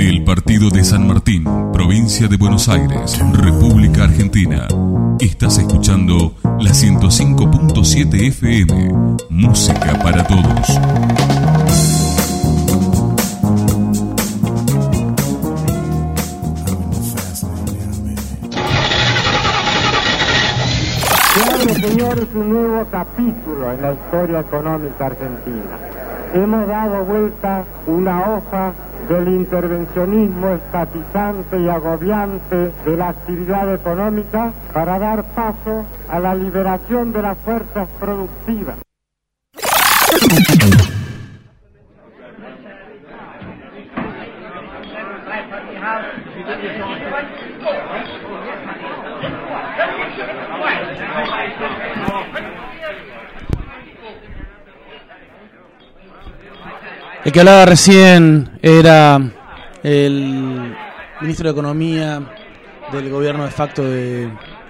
Desde el partido de San Martín, provincia de Buenos Aires, República Argentina, estás escuchando la 105.7 FM, música para todos. Señores, un nuevo capítulo en la historia económica argentina. Hemos dado vuelta una hoja del intervencionismo estatizante y agobiante de la actividad económica para dar paso a la liberación de las fuerzas productivas. El que hablaba recién era el ministro de Economía del gobierno de facto el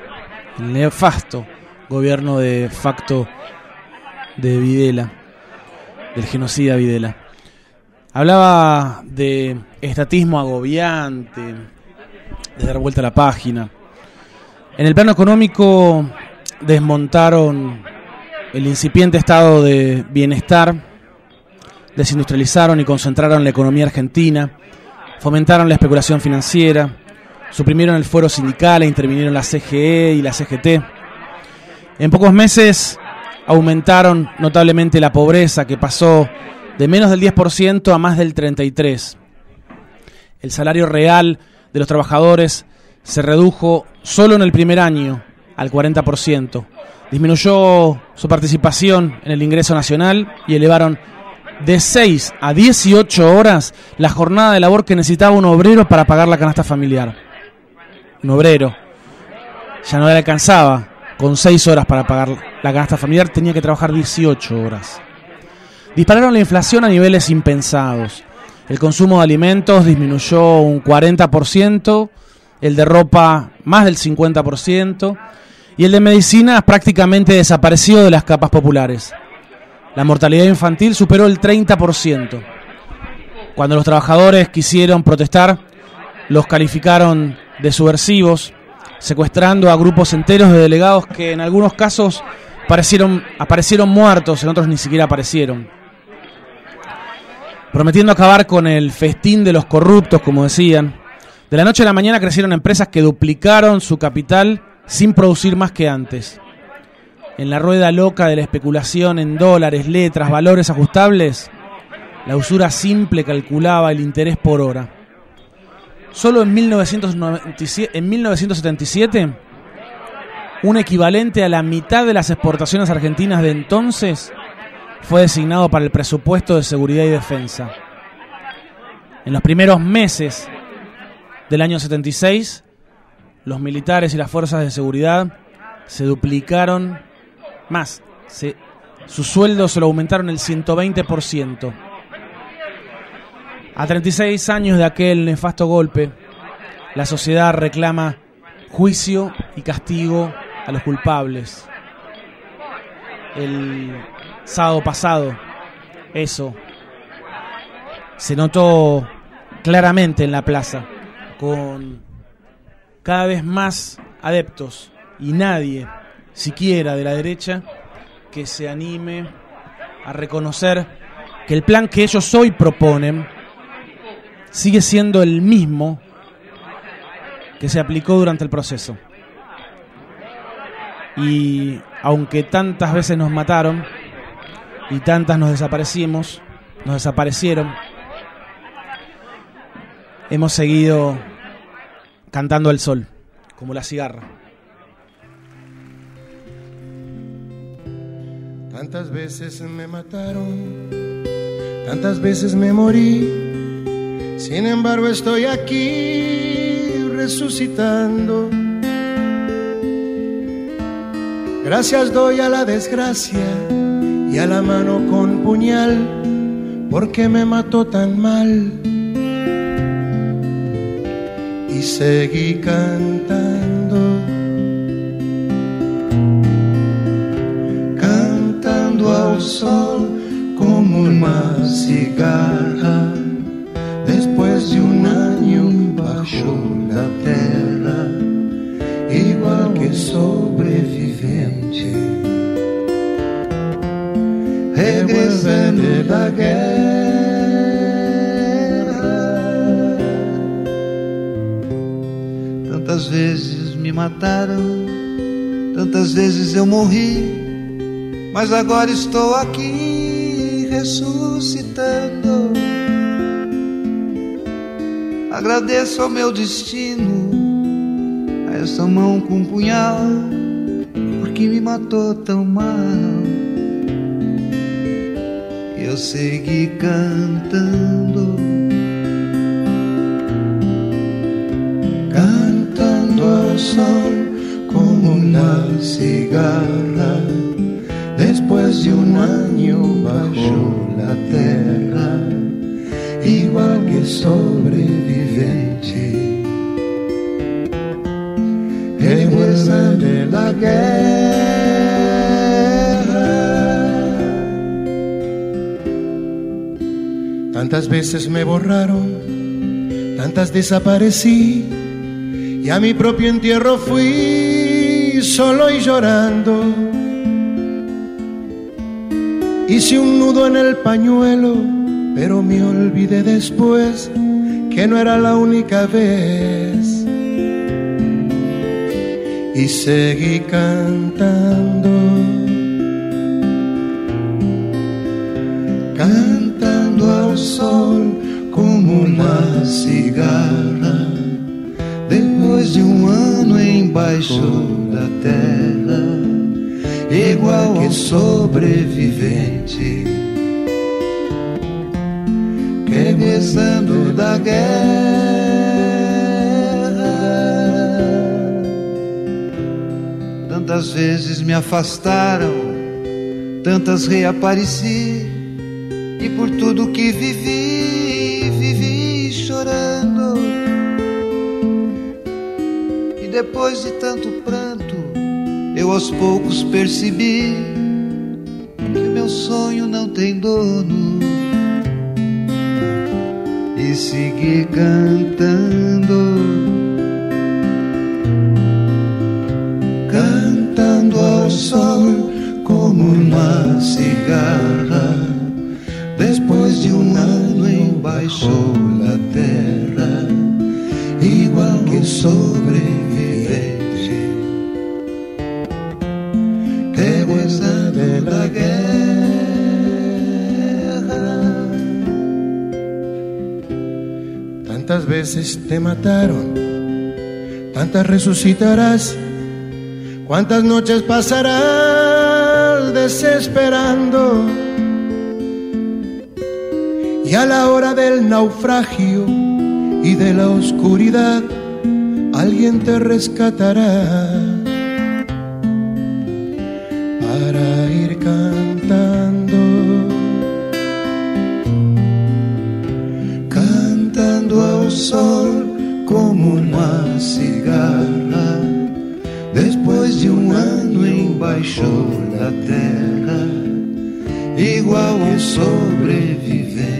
nefasto gobierno de facto de Videla, del genocida Videla. Hablaba de estatismo agobiante, de dar vuelta a la página. En el plano económico desmontaron el incipiente estado de bienestar, desindustrializaron y concentraron la economía argentina, fomentaron la especulación financiera, suprimieron el fuero sindical e intervinieron la CGE y la CGT. En pocos meses aumentaron notablemente la pobreza, que pasó de menos del 10% a más del 33%. El salario real de los trabajadores se redujo solo en el primer año al 40%. Disminuyó su participación en el ingreso nacional y elevaron de 6 a 18 horas la jornada de labor que necesitaba un obrero para pagar la canasta familiar. Un obrero ya no le alcanzaba con 6 horas para pagar la canasta familiar, tenía que trabajar 18 horas. Dispararon la inflación a niveles impensados. El consumo de alimentos disminuyó un 40%, el de ropa más del 50% y el de medicinas prácticamente desapareció de las capas populares. La mortalidad infantil superó el 30%. Cuando los trabajadores quisieron protestar, los calificaron de subversivos, secuestrando a grupos enteros de delegados que en algunos casos aparecieron muertos, en otros ni siquiera aparecieron. Prometiendo acabar con el festín de los corruptos, como decían, de la noche a la mañana crecieron empresas que duplicaron su capital sin producir más que antes. En la rueda loca de la especulación en dólares, letras, valores ajustables, la usura simple calculaba el interés por hora. Solo en 1977, un equivalente a la mitad de las exportaciones argentinas de entonces fue designado para el presupuesto de seguridad y defensa. En los primeros meses del año 76, los militares y las fuerzas de seguridad se duplicaron más. Sus sueldos se lo aumentaron el 120%. A 36 años de aquel nefasto golpe, la sociedad reclama juicio y castigo a los culpables. El sábado pasado, eso se notó claramente en la plaza, con cada vez más adeptos y nadie, siquiera de la derecha, que se anime a reconocer que el plan que ellos hoy proponen sigue siendo el mismo que se aplicó durante el proceso. Y aunque tantas veces nos mataron y tantas nos desaparecieron, hemos seguido cantando al sol, como la cigarra. Tantas veces me mataron, tantas veces me morí, sin embargo estoy aquí resucitando. Gracias doy a la desgracia y a la mano con puñal, porque me mató tan mal. Y seguí cantando, cantando al sol como una cigarra después de una la guerra. Tantas vezes me mataram, tantas vezes eu morri, mas agora estou aqui ressuscitando. Agradeço ao meu destino, a essa mão com um punhal, porque me matou tão mal. Eu segui cantando, cantando ao sol como uma cigarra. Después de un año bajo la terra, igual que sobreviviente, que vuelve de la guerra. Tantas veces me borraron, tantas desaparecí, y a mi propio entierro fui solo y llorando. Hice un nudo en el pañuelo, pero me olvidé después que no era la única vez. Y seguí cantando, cantando al sol como una cigarra. Después de un año embaixo da terra, igual que sobrevivente, regressando da guerra. Tantas vezes me afastaram, tantas reapareci, e por tudo que vivi, vivi chorando. E depois de tanto pranto, eu aos poucos percebi que meu sonho não tem dono, e segui cantando, cantando ao sol como uma cigarra. Depois de um ano embaixo da terra, igual que sobrevivente, regressando da guerra. tantas veces te mataron, tantas resucitarás, cuántas noches pasarás desesperando. Y a la hora del naufragio y de la oscuridad, alguien te rescatará para ir cantando, cantando ao sol como uma cigarra. Depois de um ano embaixo da terra, igual um sobrevivente,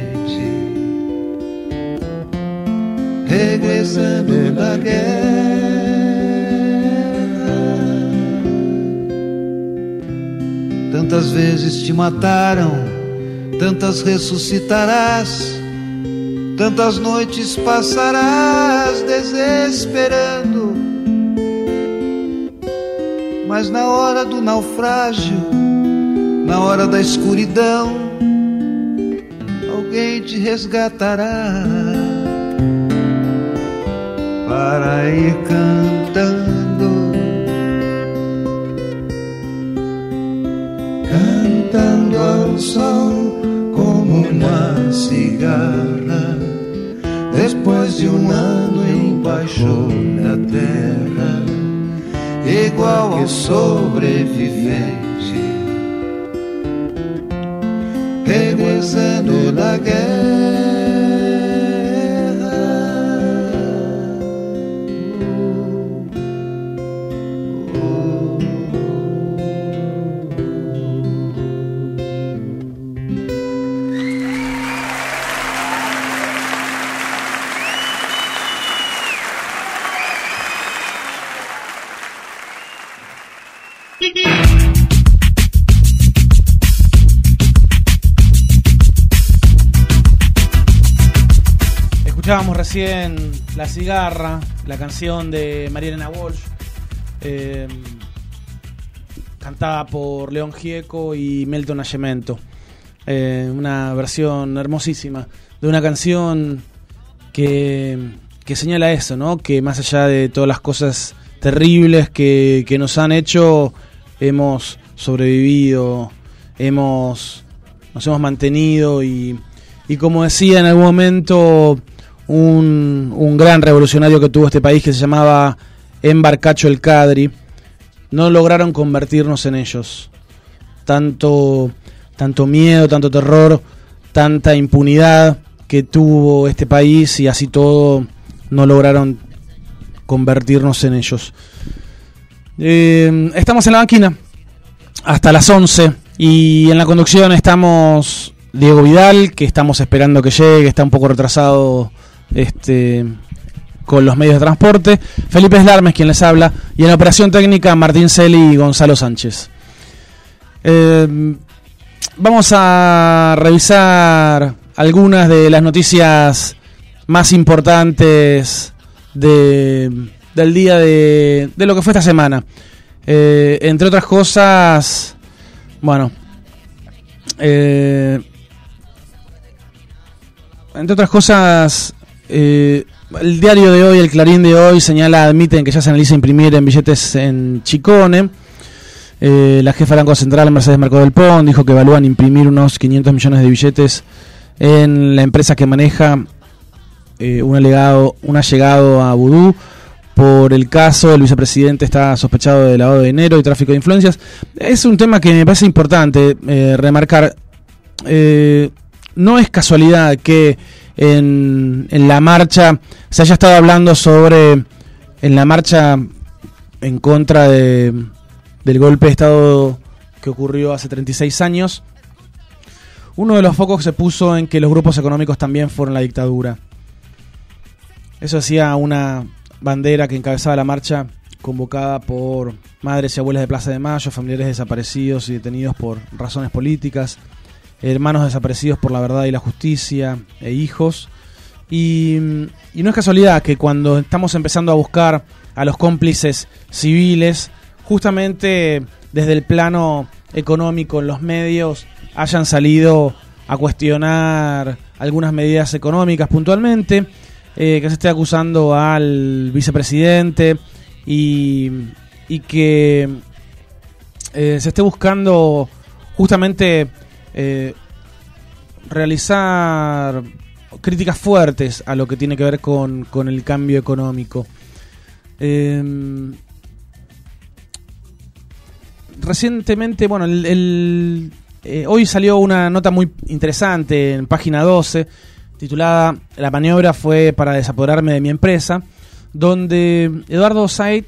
regressando da guerra. Tantas vezes te mataram, tantas ressuscitarás, tantas noites passarás desesperando. Mas na hora do naufrágio, na hora da escuridão, alguém te resgatará para ir cantando, cantando ao sol como uma cigarra. Depois de um ano embaixo da terra, igual ao sobrevivente, regressando da guerra. Escuchábamos recién La Cigarra, la canción de María Elena Walsh, cantada por León Gieco y Melton Nascimento. Una versión hermosísima de una canción que señala eso, ¿no? Que más allá de todas las cosas terribles que nos han hecho, hemos sobrevivido, nos hemos mantenido y como decía en algún momento un gran revolucionario que tuvo este país, que se llamaba Enver Cacho el Cadri, no lograron convertirnos en ellos. Tanto miedo, tanto terror, tanta impunidad que tuvo este país, y así todo no lograron convertirnos en ellos. Estamos en la banquina hasta las 11 y en la conducción estamos Diego Vidal, que estamos esperando que llegue, está un poco retrasado con los medios de transporte. Felipe Slarmes quien les habla, y en la operación técnica Martín Celi y Gonzalo Sánchez. Vamos a revisar algunas de las noticias más importantes del día de lo que fue esta semana. Entre otras cosas, bueno, el diario de hoy, el Clarín de hoy, admiten que ya se analiza imprimir en billetes en Chicone. La jefa del Banco Central, Mercedes Mercado del Pont, dijo que evalúan imprimir unos 500 millones de billetes en la empresa que maneja un allegado a Vudú. Por el caso, el vicepresidente está sospechado de lavado de dinero y tráfico de influencias. Es un tema que me parece importante remarcar. No es casualidad que en la marcha se haya estado hablando sobre, en la marcha en contra del golpe de Estado que ocurrió hace 36 años, uno de los focos se puso en que los grupos económicos también fueron la dictadura. Eso hacía una bandera que encabezaba la marcha, convocada por madres y abuelas de Plaza de Mayo, familiares desaparecidos y detenidos por razones políticas, hermanos desaparecidos por la verdad y la justicia, e hijos. Y no es casualidad que cuando estamos empezando a buscar a los cómplices civiles, justamente desde el plano económico, en los medios hayan salido a cuestionar algunas medidas económicas puntualmente, que se esté acusando al vicepresidente y que se esté buscando justamente realizar críticas fuertes a lo que tiene que ver con el cambio económico. Recientemente, bueno, hoy salió una nota muy interesante en página 12, titulada "La maniobra fue para desapoderarme de mi empresa", donde Eduardo Said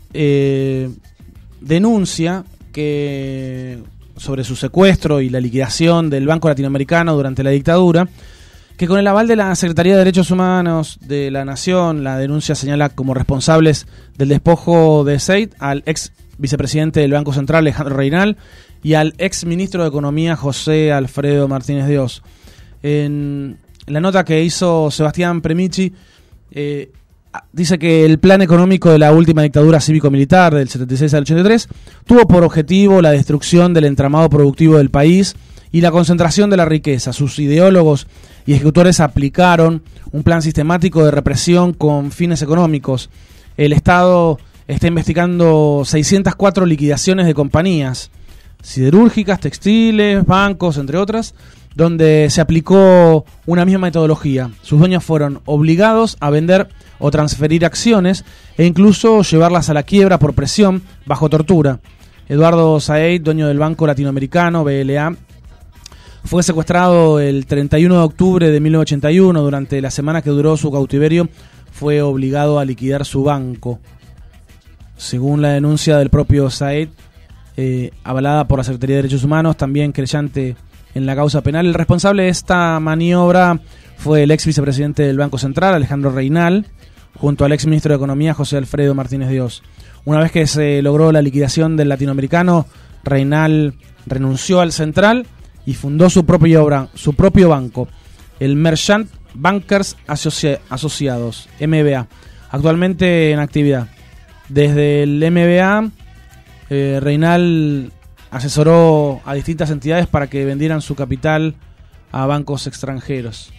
denuncia que sobre su secuestro y la liquidación del Banco Latinoamericano durante la dictadura, que con el aval de la Secretaría de Derechos Humanos de la Nación, la denuncia señala como responsables del despojo de Said al ex vicepresidente del Banco Central, Alejandro Reynal, y al ex ministro de Economía, José Alfredo Martínez de Oz. En la nota que hizo Sebastián Premichi, dice que el plan económico de la última dictadura cívico-militar del 76 al 83 tuvo por objetivo la destrucción del entramado productivo del país y la concentración de la riqueza. Sus ideólogos y ejecutores aplicaron un plan sistemático de represión con fines económicos. El Estado está investigando 604 liquidaciones de compañías siderúrgicas, textiles, bancos, entre otras, donde se aplicó una misma metodología. Sus dueños fueron obligados a vender o transferir acciones e incluso llevarlas a la quiebra por presión, bajo tortura. Eduardo Said, dueño del Banco Latinoamericano, BLA, fue secuestrado el 31 de octubre de 1981. Durante la semana que duró su cautiverio, fue obligado a liquidar su banco. Según la denuncia del propio Said, avalada por la Secretaría de Derechos Humanos, también creyente en la causa penal, el responsable de esta maniobra fue el ex vicepresidente del Banco Central, Alejandro Reynal, junto al ex ministro de Economía, José Alfredo Martínez de Oz. Una vez que se logró la liquidación del latinoamericano, Reynal renunció al Central y fundó su propio banco, el Merchant Bankers Asociados, MBA, actualmente en actividad. Desde el MBA, Reynal asesoró a distintas entidades para que vendieran su capital a bancos extranjeros.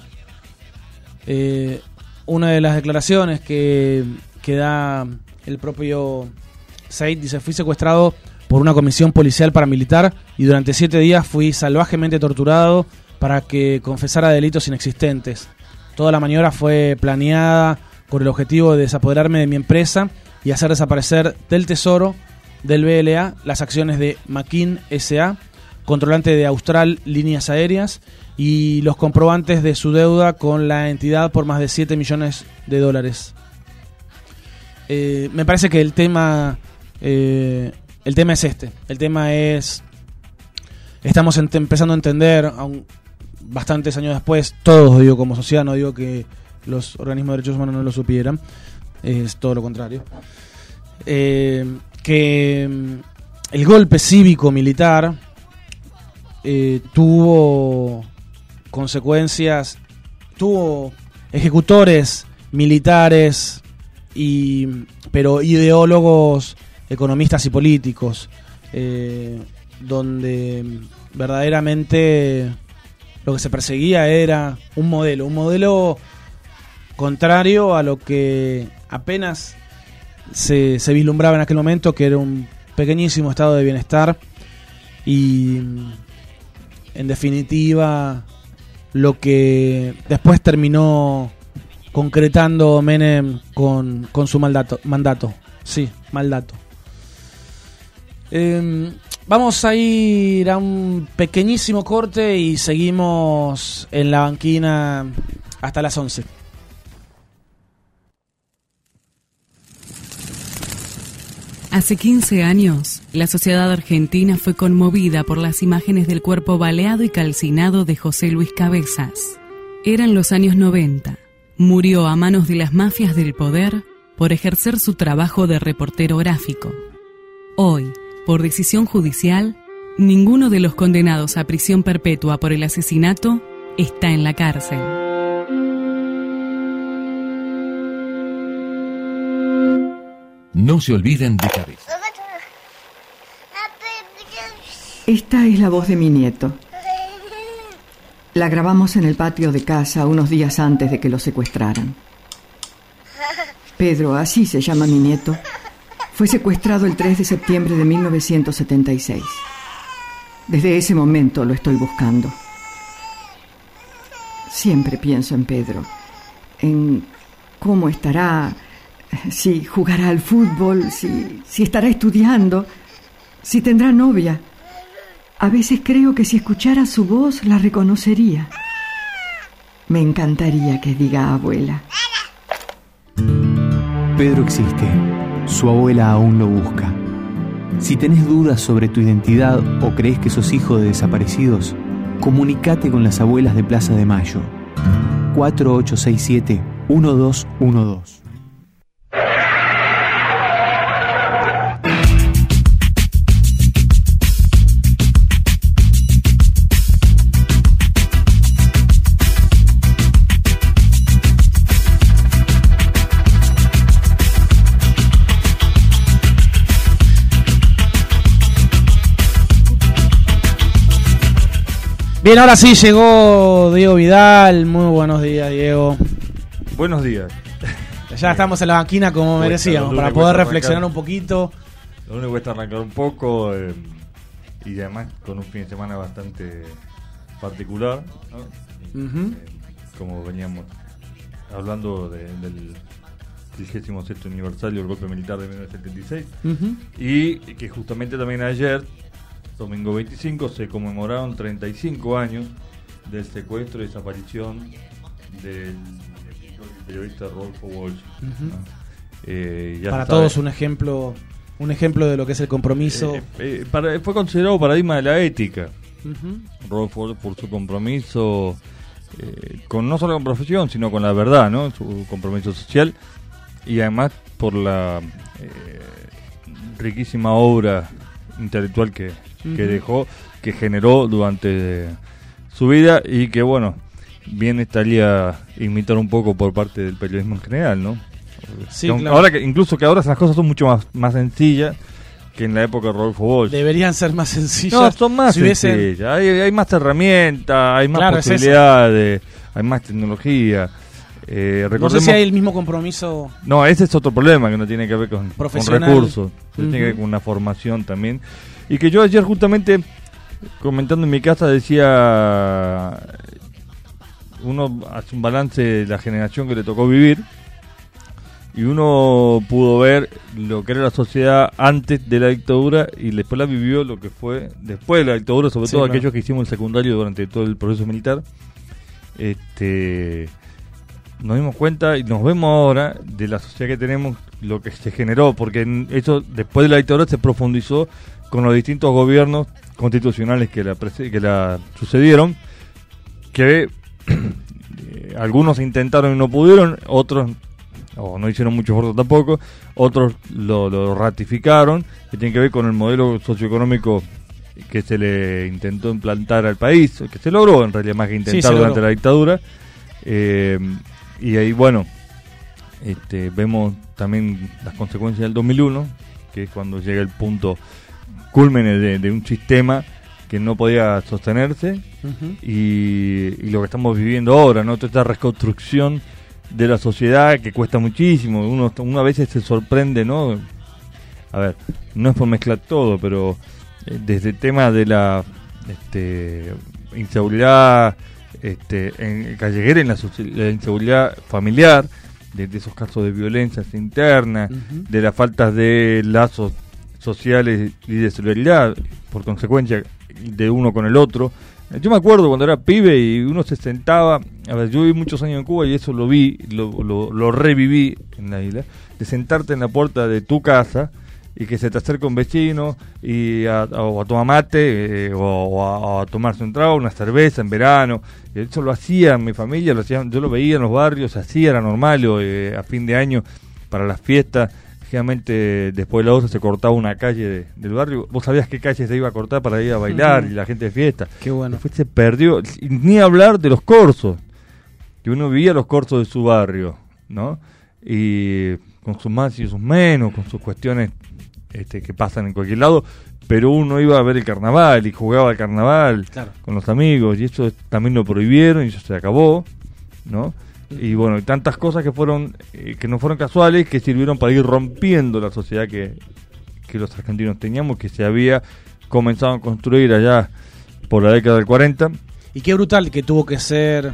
Una de las declaraciones que da el propio Said dice: fui secuestrado por una comisión policial paramilitar y durante 7 días fui salvajemente torturado para que confesara delitos inexistentes. Toda la maniobra fue planeada con el objetivo de desapoderarme de mi empresa y hacer desaparecer del Tesoro del BLA las acciones de Makin S.A., controlante de Austral Líneas Aéreas, y los comprobantes de su deuda con la entidad por más de $7 millones. Me parece que el tema es este. El tema es... Estamos empezando a entender, aún bastantes años después, todos, digo, como sociedad, no digo que los organismos de derechos humanos no lo supieran, es todo lo contrario, que el golpe cívico-militar tuvo consecuencias, tuvo ejecutores militares, pero ideólogos, economistas y políticos, donde verdaderamente lo que se perseguía era un modelo contrario a lo que apenas se vislumbraba en aquel momento, que era un pequeñísimo estado de bienestar y, en definitiva, lo que después terminó concretando Menem con su mandato. Sí, mandato. Vamos a ir a un pequeñísimo corte y seguimos en la banquina hasta las 11. Hace 15 años, la sociedad argentina fue conmovida por las imágenes del cuerpo baleado y calcinado de José Luis Cabezas. Eran los años 90. Murió a manos de las mafias del poder por ejercer su trabajo de reportero gráfico. Hoy, por decisión judicial, ninguno de los condenados a prisión perpetua por el asesinato está en la cárcel. No se olviden de Cabezas. Esta es la voz de mi nieto. La grabamos en el patio de casa unos días antes de que lo secuestraran. Pedro, así se llama mi nieto, fue secuestrado el 3 de septiembre de 1976. Desde ese momento lo estoy buscando. Siempre pienso en Pedro, en cómo estará, si jugará al fútbol, si estará estudiando, si tendrá novia. A veces creo que si escuchara su voz la reconocería. Me encantaría que diga abuela. Pedro existe. Su abuela aún lo busca. Si tenés dudas sobre tu identidad o crees que sos hijo de desaparecidos, comunicate con las abuelas de Plaza de Mayo. 4867-1212. Bien, ahora sí llegó Diego Vidal. Muy buenos días, Diego. Buenos días. Ya estamos en la banquina como merecíamos, para poder reflexionar un poquito. Lo único que cuesta arrancar un poco y además con un fin de semana bastante particular, ¿no? Como veníamos hablando del 36º aniversario del golpe militar de 1976 y que justamente también ayer, domingo 25, se conmemoraron 35 años del secuestro y desaparición del periodista Rodolfo Walsh. Para todos un ejemplo de lo que es el compromiso. Fue considerado paradigma de la ética. Rodolfo Walsh, por su compromiso con no solo con profesión, sino con la verdad, ¿no? Su compromiso social y además por la riquísima obra intelectual que dejó, que generó durante su vida y que, bueno, bien estaría imitar un poco por parte del periodismo en general, ¿no? Sí, claro. claro. Ahora las cosas son mucho más sencillas que en la época de Rodolfo Walsh. Deberían ser más sencillas. No, son más si hubiesen... sencillas. Hay más herramientas, hay más Claro, posibilidades, hay más tecnología. No sé si hay el mismo compromiso. No, ese es otro problema que no tiene que ver con recursos, tiene que ver con una formación también. Y que yo ayer justamente, comentando en mi casa, decía, uno hace un balance de la generación que le tocó vivir, y uno pudo ver lo que era la sociedad antes de la dictadura y después la vivió lo que fue después de la dictadura, sobre todo aquellos que hicimos el secundario durante todo el proceso militar. Nos dimos cuenta y nos vemos ahora de la sociedad que tenemos, lo que se generó, porque eso después de la dictadura se profundizó con los distintos gobiernos constitucionales que la sucedieron, que algunos intentaron y no pudieron, otros no hicieron mucho esfuerzo tampoco, otros lo ratificaron, que tiene que ver con el modelo socioeconómico que se le intentó implantar al país, que se logró en realidad más que intentar durante la dictadura. Y ahí, bueno, vemos también las consecuencias del 2001, que es cuando llega el punto culmen de un sistema que no podía sostenerse, y lo que estamos viviendo ahora, ¿no? Toda esta reconstrucción de la sociedad que cuesta muchísimo. Uno a veces se sorprende, ¿no? A ver, no es por mezclar todo, pero desde el tema de la inseguridad callejera, en la inseguridad familiar, de esos casos de violencias internas, de las faltas de lazos sociales y de solidaridad, por consecuencia de uno con el otro. Yo me acuerdo cuando era pibe y uno se sentaba, a ver, yo viví muchos años en Cuba y eso lo vi, lo reviví en la isla, de sentarte en la puerta de tu casa y que se te acerca un vecino y a tomar mate o a tomarse un trago, una cerveza en verano. Y eso lo hacía mi familia, yo lo veía en los barrios, se hacía, era normal, a fin de año para las fiestas. Generalmente después de la 12 se cortaba una calle del barrio. ¿Vos sabías qué calle se iba a cortar para ir a bailar y la gente de fiesta? Qué bueno. Después se perdió, ni hablar de los corsos, que uno vivía los corsos de su barrio, ¿no? Y con sus más y sus menos, con sus cuestiones que pasan en cualquier lado, pero uno iba a ver el carnaval y jugaba al carnaval con los amigos, y eso también lo prohibieron y eso se acabó, ¿no? Y bueno, tantas cosas que no fueron casuales, que sirvieron para ir rompiendo la sociedad que los argentinos teníamos, que se había comenzado a construir allá por la década del 40. Y qué brutal que tuvo que ser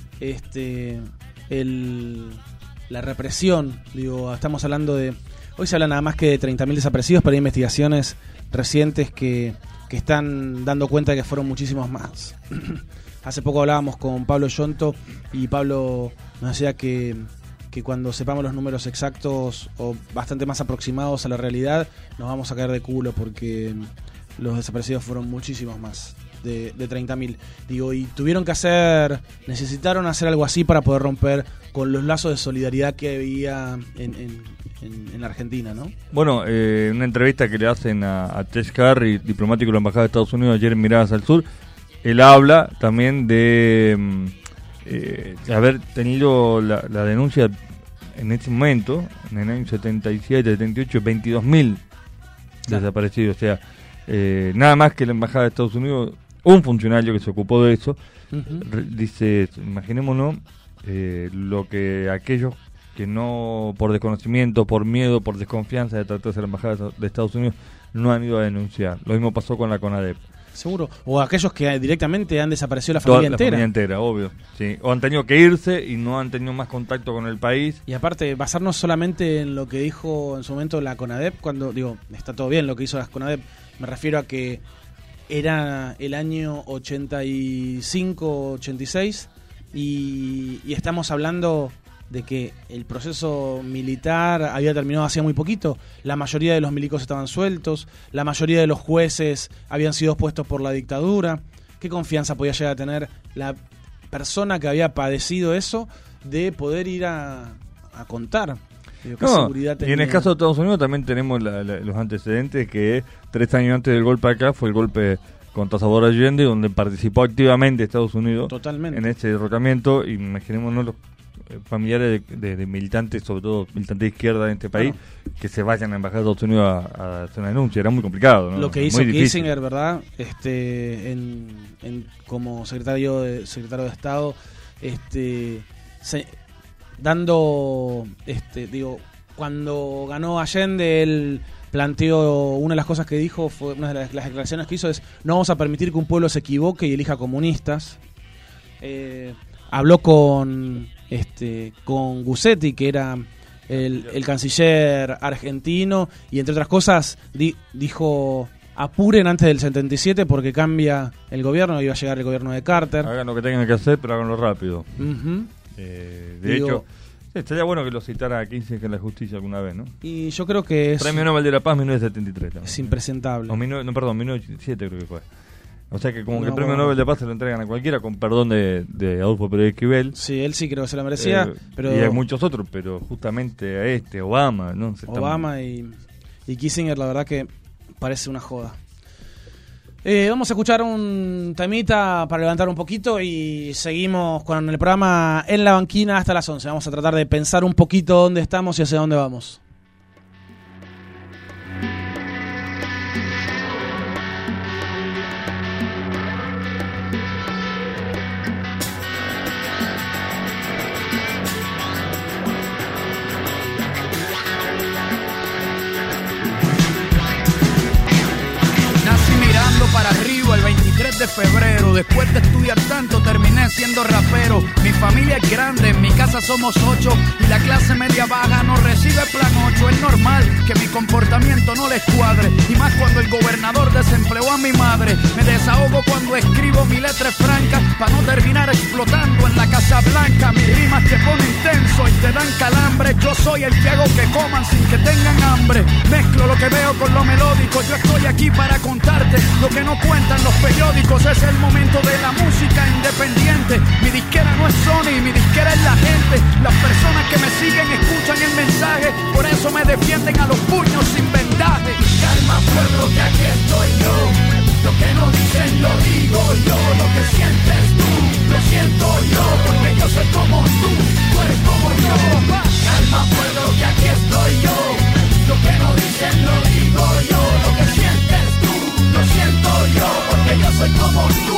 la represión. Digo, estamos hablando de... Hoy se habla nada más que de 30.000 desaparecidos, pero hay investigaciones recientes que están dando cuenta de que fueron muchísimos más. Hace poco hablábamos con Pablo Yonto y Pablo nos decía que cuando sepamos los números exactos o bastante más aproximados a la realidad, nos vamos a caer de culo porque los desaparecidos fueron muchísimos más de 30.000. Digo, y necesitaron hacer algo así para poder romper con los lazos de solidaridad que había en la Argentina, ¿no? Bueno, una entrevista que le hacen a Tess Harry, diplomático de la Embajada de Estados Unidos ayer en Miradas al Sur, él habla también de haber tenido la denuncia en ese momento, en el año 77, 78, 22.000 desaparecidos. O sea, nada más que la Embajada de Estados Unidos, un funcionario que se ocupó de eso, dice, imaginémonos lo que aquellos que no, por desconocimiento, por miedo, por desconfianza de tratarse de la Embajada de Estados Unidos, no han ido a denunciar. Lo mismo pasó con la CONADEP. Seguro. O aquellos que directamente han desaparecido la familia entera. La familia entera, obvio. Sí. O han tenido que irse y no han tenido más contacto con el país. Y aparte, basarnos solamente en lo que dijo en su momento la CONADEP, cuando, digo, está todo bien lo que hizo la CONADEP, me refiero a que era el año 85, 86, y estamos hablando de que el proceso militar había terminado hacía muy poquito, la mayoría de los milicos estaban sueltos, la mayoría de los jueces habían sido puestos por la dictadura. ¿Qué confianza podía llegar a tener la persona que había padecido eso de poder ir a contar? Digo, ¿qué seguridad tenía? Y en el caso de Estados Unidos también tenemos los antecedentes que 3 años antes del golpe acá fue el golpe contra Salvador Allende, donde participó activamente Estados Unidos. Totalmente. En este derrocamiento. Imaginémonos los familiares de militantes, sobre todo militantes de izquierda en este país, que se vayan a embajada de Estados Unidos a hacer una denuncia. Era muy complicado, ¿no? Lo que hizo Kissinger, ¿verdad? Como secretario de Estado, cuando ganó Allende, él planteó, una de las cosas que dijo, fue una de las declaraciones que hizo es: no vamos a permitir que un pueblo se equivoque y elija comunistas. Habló con Guzzetti, que era el canciller argentino, y entre otras cosas dijo: apuren antes del 77 porque cambia el gobierno, iba a llegar el gobierno de Carter. Hagan lo que tengan que hacer, pero háganlo rápido. Uh-huh. De hecho, estaría bueno que lo citara a Kissinger en la justicia alguna vez, ¿no? Y yo creo que es... Premio Nobel de la Paz 1973. Es impresentable. 1907 creo que fue. O sea que como que el Premio Nobel de Paz se lo entregan a cualquiera, con perdón de Adolfo Pérez Esquivel. Sí, él sí creo que se lo merecía. Pero... Y hay muchos otros, pero justamente a Obama, ¿no? Obama y Kissinger, la verdad que parece una joda. Vamos a escuchar un temita para levantar un poquito y seguimos con el programa En la Banquina hasta las 11. Vamos a tratar de pensar un poquito dónde estamos y hacia dónde vamos. Para arriba el 23 de febrero, después de estudiar tanto terminé siendo rapero. Mi familia es grande, en mi casa somos 8 y la clase media baja no recibe plan 8. Es normal que mi comportamiento no les cuadre, y más cuando el gobernador desempleó a mi madre. Me desahogo cuando escribo mi letra franca, para no terminar explotando en la Casa Blanca. Mis rimas te ponen tenso y te dan calambre. Yo soy el que hago que coman sin que tengan hambre. Mezclo lo que veo con lo melódico, yo estoy aquí para contarte lo que no cuentan los periódicos. Es el momento de la música independiente. Mi disquera no es Sony, mi disquera es la gente. Las personas que me siguen escuchan el mensaje, por eso me defienden a los puños sin vendaje. Calma pueblo, que aquí estoy yo. Lo que no dicen lo digo yo. Lo que sientes tú, lo siento yo, porque yo soy como tú eres como yo. Calma pueblo, que aquí estoy yo. Lo que no dicen lo digo yo. Lo que sientes tú, lo siento yo, porque yo soy como tú.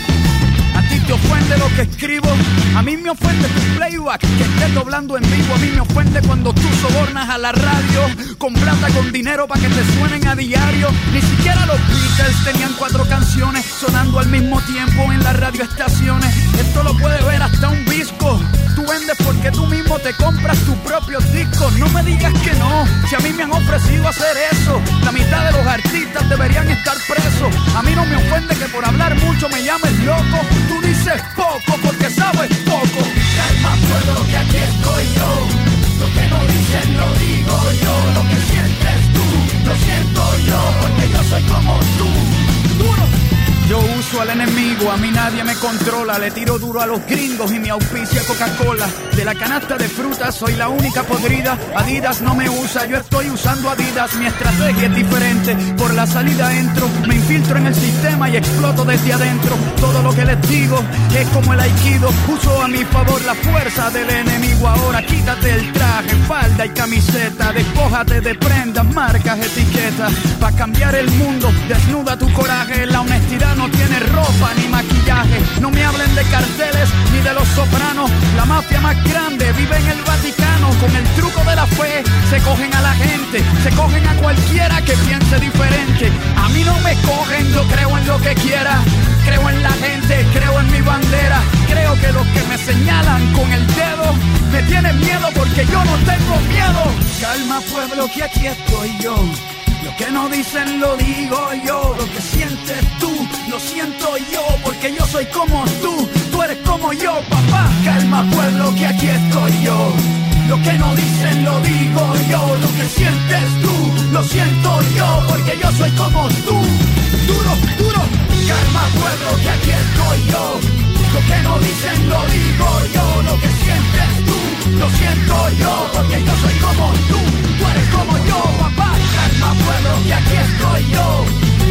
A ti te ofende lo que escribo, a mí me ofende tu playback, que estés doblando en vivo. A mí me ofende cuando tú sobornas a la radio con plata, con dinero para que te suenen a diario. Ni siquiera los Beatles tenían 4 canciones sonando al mismo tiempo en las radioestaciones. Esto lo puede ver hasta un visco. Tú vendes porque tú mismo te compras tus propios discos. No me digas que no, si a mí me han ofrecido hacer eso. La mitad de los artistas deberían estar presos. A mí no me ofende que por hablar mucho me llames loco. Tú dices poco porque sabes poco. Calma pueblo, que aquí estoy yo. Lo que no dicen lo digo yo. Lo que sientes tú, lo siento yo, porque yo soy como tú. Duro. Yo uso al enemigo, a mí nadie me controla. Le tiro duro a los gringos y me auspicia Coca-Cola. De la canasta de frutas soy la única podrida. Adidas no me usa, yo estoy usando Adidas. Mi estrategia es diferente, por la salida entro. Me infiltro en el sistema y exploto desde adentro. Todo lo que les digo es como el aikido. Uso a mi favor la fuerza del enemigo. Ahora quítate el traje, falda y camiseta. Despójate de prendas, marcas, etiquetas. Pa' cambiar el mundo, desnuda tu coraje. La honestidad no tiene ropa ni maquillaje. No me hablen de carteles ni de los Sopranos. La mafia más grande vive en el Vaticano. Con el truco de la fe se cogen a la gente, se cogen a cualquiera que piense diferente. A mí no me cogen, yo creo en lo que quiera. Creo en la gente, creo en mi bandera. Creo que los que me señalan con el dedo me tienen miedo porque yo no tengo miedo. Calma pueblo, que aquí estoy yo. Lo que no dicen lo digo yo. Lo que sientes tú, lo siento yo, porque yo soy como tú eres como yo, papá. Calma pueblo, que aquí estoy yo. Lo que no dicen lo digo yo. Lo que sientes tú, lo siento yo, porque yo soy como tú. Duro, duro. Calma pueblo, que aquí estoy yo. Lo que no dicen lo digo yo. Lo que sientes tú, lo siento yo, porque yo soy como tú eres como yo, papá. Calma pueblo, que aquí estoy yo.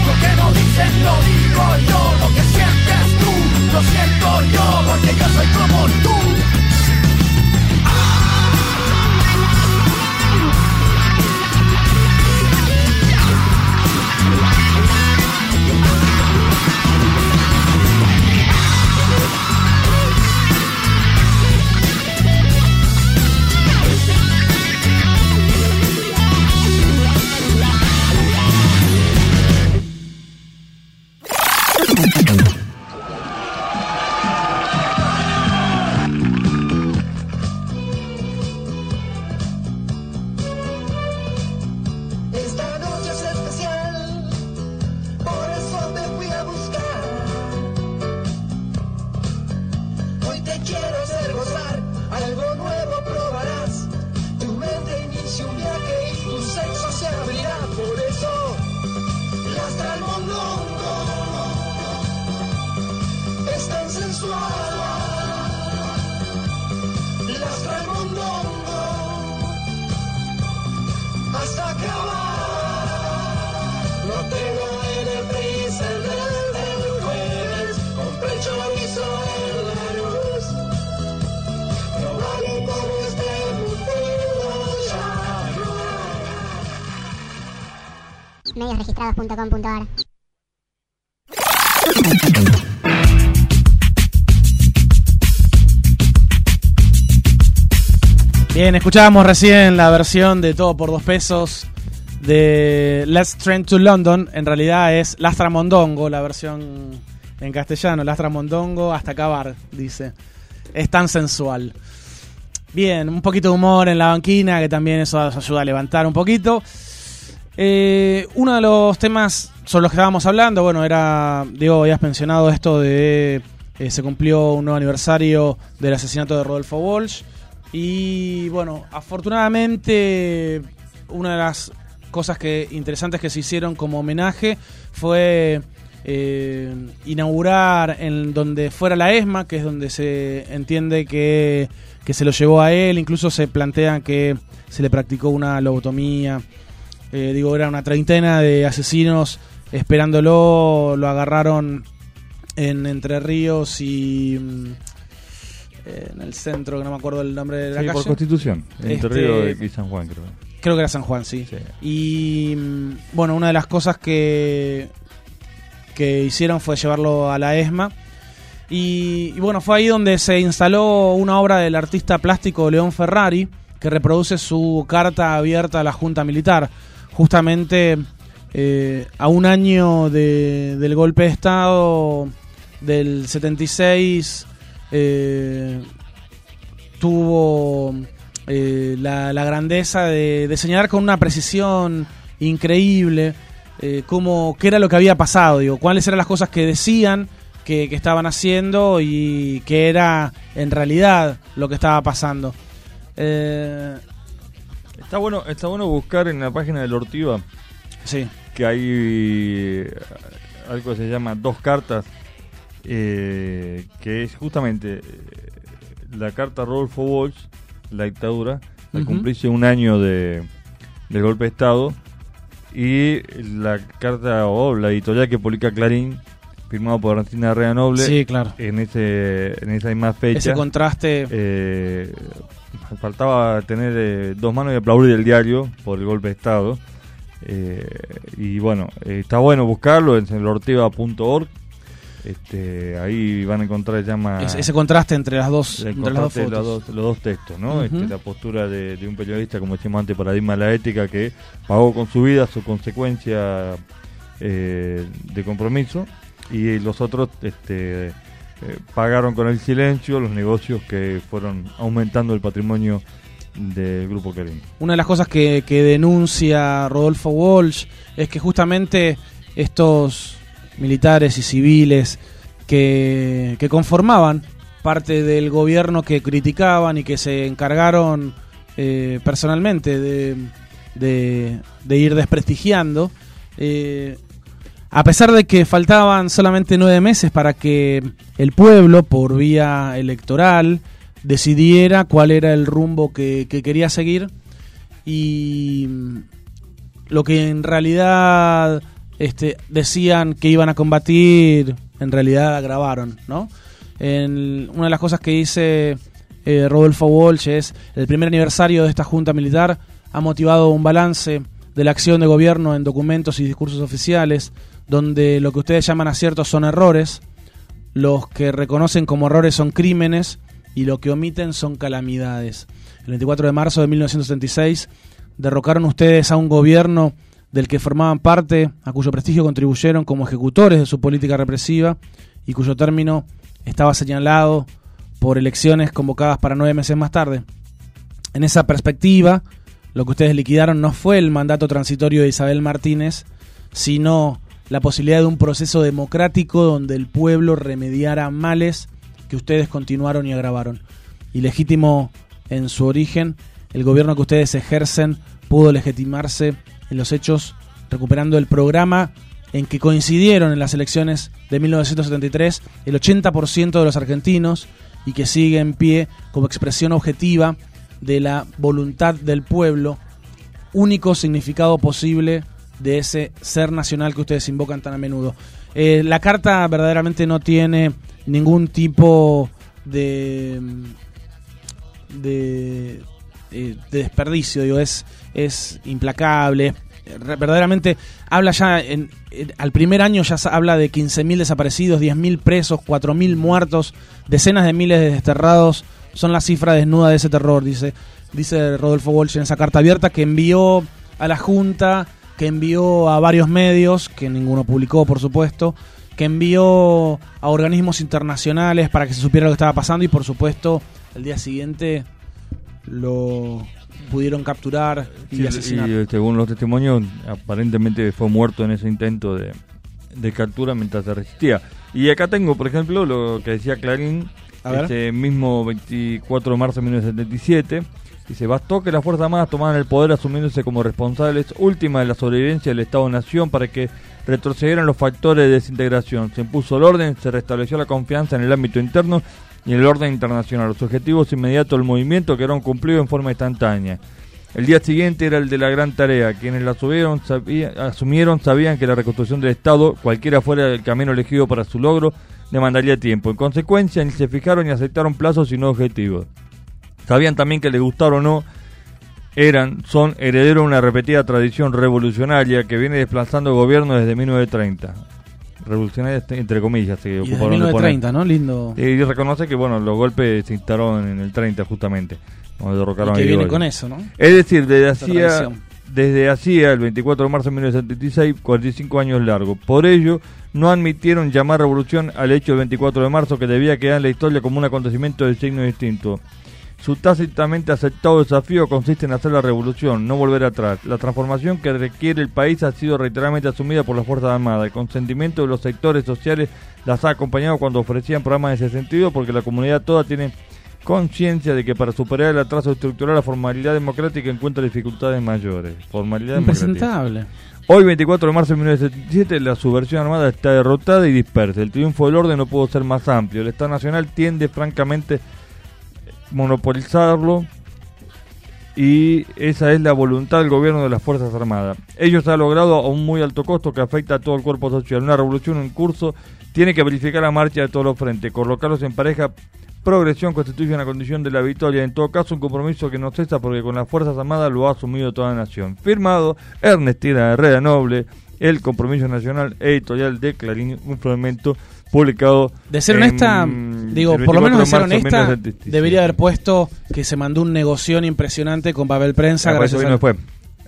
Lo que no dicen lo digo yo, lo que sientes tú lo siento yo, porque yo soy como tú. Mediosregistrados.com.ar. Bien, escuchábamos recién la versión de Todo por 2 pesos de Let's Train to London. En realidad es Lastra Mondongo, la versión en castellano. Lastra Mondongo hasta acabar, dice. Es tan sensual. Bien, un poquito de humor en la banquina, que también eso ayuda a levantar un poquito. Uno de los temas sobre los que estábamos hablando, bueno, era, Diego, habías mencionado esto de se cumplió un nuevo aniversario del asesinato de Rodolfo Walsh. Y bueno, afortunadamente una de las cosas interesantes que se hicieron como homenaje fue inaugurar en donde fuera la ESMA, que es donde se entiende que se lo llevó a él. Incluso se plantea que se le practicó una lobotomía. Era una treintena de asesinos esperándolo. Lo agarraron en Entre Ríos y en el centro, que no me acuerdo el nombre de la calle. Por Constitución, Entre Ríos y San Juan, creo que era San Juan, sí. Y bueno, una de las cosas que hicieron fue llevarlo a la ESMA. Y bueno, fue ahí donde se instaló una obra del artista plástico León Ferrari, que reproduce su carta abierta a la Junta Militar. Justamente a un año del golpe de Estado del 76, tuvo la grandeza de señalar con una precisión increíble qué era lo que había pasado, cuáles eran las cosas que decían que estaban haciendo y qué era en realidad lo que estaba pasando. Está bueno buscar en la página del Ortiva, sí, que hay algo que se llama 2 cartas, que es justamente la carta Rodolfo Walsh, la dictadura, al cumplirse un año del golpe de Estado, y la carta o la editorial que publica Clarín, firmado por Ernestina Herrera Noble. Sí, claro. En esa misma fecha. Ese contraste. Faltaba tener 2 manos y aplaudir el diario por el golpe de Estado. Y bueno, está bueno buscarlo en elortiva.org. Ahí van a encontrar ese contraste entre las dos fotos. Los dos textos, ¿no? La postura de un periodista, como decíamos antes, paradigma de la ética, que pagó con su vida su consecuencia de compromiso, y los otros pagaron con el silencio los negocios que fueron aumentando el patrimonio del Grupo Clarín. Una de las cosas que denuncia Rodolfo Walsh es que justamente estos militares y civiles que conformaban parte del gobierno que criticaban y que se encargaron personalmente de ir desprestigiando, a pesar de que faltaban solamente 9 meses para que el pueblo, por vía electoral, decidiera cuál era el rumbo que quería seguir, y lo que en realidad decían que iban a combatir, en realidad agravaron, ¿no? Una de las cosas que dice Rodolfo Walsh es: el primer aniversario de esta junta militar ha motivado un balance de la acción de gobierno en documentos y discursos oficiales, donde lo que ustedes llaman aciertos son errores, los que reconocen como errores son crímenes y lo que omiten son calamidades. El 24 de marzo de 1976 derrocaron ustedes a un gobierno del que formaban parte, a cuyo prestigio contribuyeron como ejecutores de su política represiva y cuyo término estaba señalado por elecciones convocadas para 9 meses más tarde. En esa perspectiva, lo que ustedes liquidaron no fue el mandato transitorio de Isabel Martínez, sino la posibilidad de un proceso democrático donde el pueblo remediara males que ustedes continuaron y agravaron. Ilegítimo en su origen, el gobierno que ustedes ejercen pudo legitimarse en los hechos, recuperando el programa en que coincidieron en las elecciones de 1973 el 80% de los argentinos y que sigue en pie como expresión objetiva de la voluntad del pueblo, único significado posible de ese ser nacional que ustedes invocan tan a menudo. La carta verdaderamente no tiene ningún tipo de desperdicio, digo, es implacable. Verdaderamente habla ya al primer año ya habla de 15.000 desaparecidos, 10.000 presos, 4.000 muertos, decenas de miles de desterrados. Son la cifra desnuda de ese terror, dice Rodolfo Walsh en esa carta abierta que envió a la Junta, que envió a varios medios, que ninguno publicó, por supuesto, que envió a organismos internacionales para que se supiera lo que estaba pasando y, por supuesto, el día siguiente lo pudieron capturar y asesinar. Y según los testimonios, aparentemente fue muerto en ese intento de captura mientras se resistía. Y acá tengo, por ejemplo, lo que decía Clarín este mismo 24 de marzo de 1977. Dice: bastó que las Fuerzas Armadas tomaran el poder asumiéndose como responsables últimas de la sobrevivencia del Estado-Nación para que retrocedieran los factores de desintegración. Se impuso el orden, se restableció la confianza en el ámbito interno y en el orden internacional. Los objetivos inmediatos del movimiento quedaron cumplidos en forma instantánea. El día siguiente era el de la gran tarea. Quienes la asumieron sabían que la reconstrucción del Estado, cualquiera fuera el camino elegido para su logro, demandaría tiempo. En consecuencia, ni se fijaron ni aceptaron plazos sino objetivos. Sabían también que les gustara o no, son herederos de una repetida tradición revolucionaria que viene desplazando el gobierno desde 1930. Revolucionaria entre comillas. Se ocuparon 1930, ¿no? Lindo. Y reconoce que bueno, los golpes se instalaron en el 30 justamente. Cuando derrocaron y que a viene Irigoyen. con eso, ¿no? Es decir, desde hacía el 24 de marzo de 1976, 45 años largos. Por ello, no admitieron llamar revolución al hecho del 24 de marzo, que debía quedar en la historia como un acontecimiento de signo distinto. Su tácitamente aceptado desafío consiste en hacer la revolución, no volver atrás. La transformación que requiere el país ha sido reiteradamente asumida por las Fuerzas Armadas. El consentimiento de los sectores sociales las ha acompañado cuando ofrecían programas en ese sentido, porque la comunidad toda tiene conciencia de que para superar el atraso estructural la formalidad democrática encuentra dificultades mayores. Formalidad impresentable. Hoy, 24 de marzo de 1977, la subversión armada está derrotada y dispersa. El triunfo del orden no pudo ser más amplio. El Estado Nacional tiende francamente monopolizarlo y esa es la voluntad del gobierno de las Fuerzas Armadas. Ello se ha logrado a un muy alto costo que afecta a todo el cuerpo social. Una revolución en curso tiene que verificar la marcha de todos los frentes, colocarlos en pareja. Progresión constituye una condición de la victoria, en todo caso un compromiso que no cesa porque con las Fuerzas Armadas lo ha asumido toda la nación. Firmado Ernestina Herrera Noble, El Compromiso Nacional, editorial de Clarín, un fragmento publicado. De ser honesta, digo, por lo menos de ser honesta, debería haber puesto que se mandó una negoción impresionante con papel prensa. Gracias a... Pero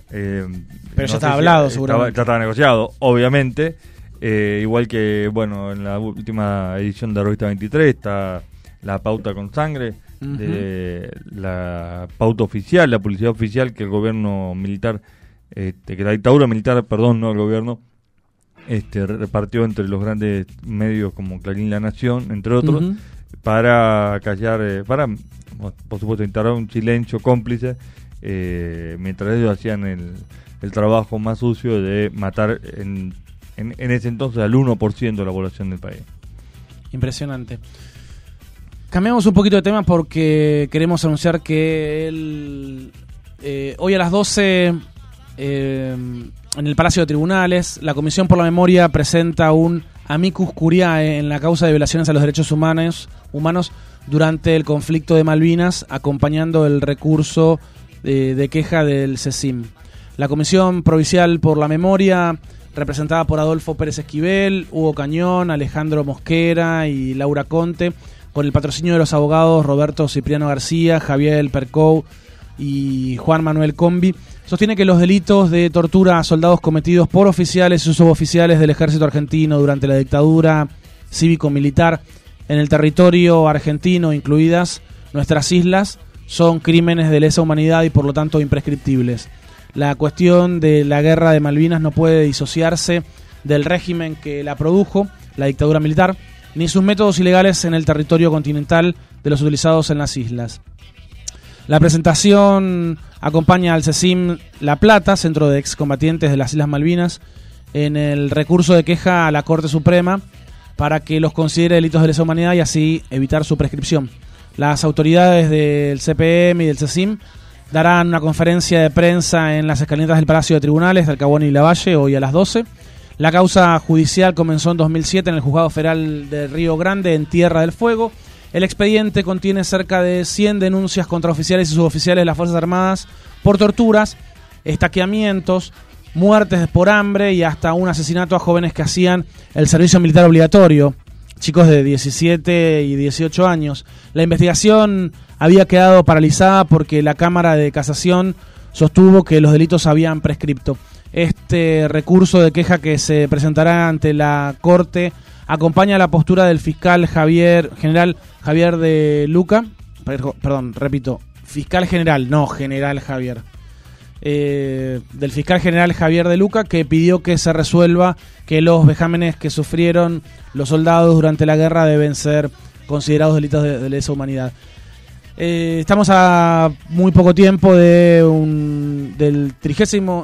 ya estaba hablado, seguramente. Ya estaba negociado, obviamente. Igual que, bueno, en la última edición de Revista 23 está la pauta con sangre, de la pauta oficial, la publicidad oficial que el gobierno militar, que la dictadura militar, perdón, no el gobierno, repartió entre los grandes medios como Clarín, La Nación, entre otros, para callar, para, por supuesto, instalar un silencio cómplice, mientras ellos hacían el trabajo más sucio de matar en ese entonces al 1% de la población del país. Impresionante. Cambiamos un poquito de tema porque queremos anunciar que hoy a las 12 en el Palacio de Tribunales. La Comisión por la Memoria presenta un amicus curiae en la causa de violaciones a los derechos humanos durante el conflicto de Malvinas, acompañando el recurso de queja del CECIM. La Comisión Provincial por la Memoria, representada por Adolfo Pérez Esquivel, Hugo Cañón, Alejandro Mosquera y Laura Conte, con el patrocinio de los abogados Roberto Cipriano García, Javier Percou y Juan Manuel Combi, sostiene que los delitos de tortura a soldados cometidos por oficiales y suboficiales del ejército argentino durante la dictadura cívico-militar en el territorio argentino, incluidas nuestras islas, son crímenes de lesa humanidad y por lo tanto imprescriptibles. La cuestión de la guerra de Malvinas no puede disociarse del régimen que la produjo, la dictadura militar, ni sus métodos ilegales en el territorio continental de los utilizados en las islas. La presentación acompaña al CECIM La Plata, Centro de Excombatientes de las Islas Malvinas, en el recurso de queja a la Corte Suprema para que los considere delitos de lesa humanidad y así evitar su prescripción. Las autoridades del CPM y del CECIM darán una conferencia de prensa en las escalinatas del Palacio de Tribunales de Alcahuón y Lavalle hoy a las 12. La causa judicial comenzó en 2007 en el Juzgado Federal de Río Grande, en Tierra del Fuego. El expediente contiene cerca de 100 denuncias contra oficiales y suboficiales de las Fuerzas Armadas por torturas, estaqueamientos, muertes por hambre y hasta un asesinato a jóvenes que hacían el servicio militar obligatorio, chicos de 17 y 18 años. La investigación había quedado paralizada porque la Cámara de Casación sostuvo que los delitos habían prescripto. Este recurso de queja que se presentará ante la Corte acompaña la postura del fiscal general Javier de Luca, fiscal general, no general Javier, del fiscal general Javier de Luca, que pidió que se resuelva que los vejámenes que sufrieron los soldados durante la guerra deben ser considerados delitos de lesa humanidad. Estamos a muy poco tiempo del 30º,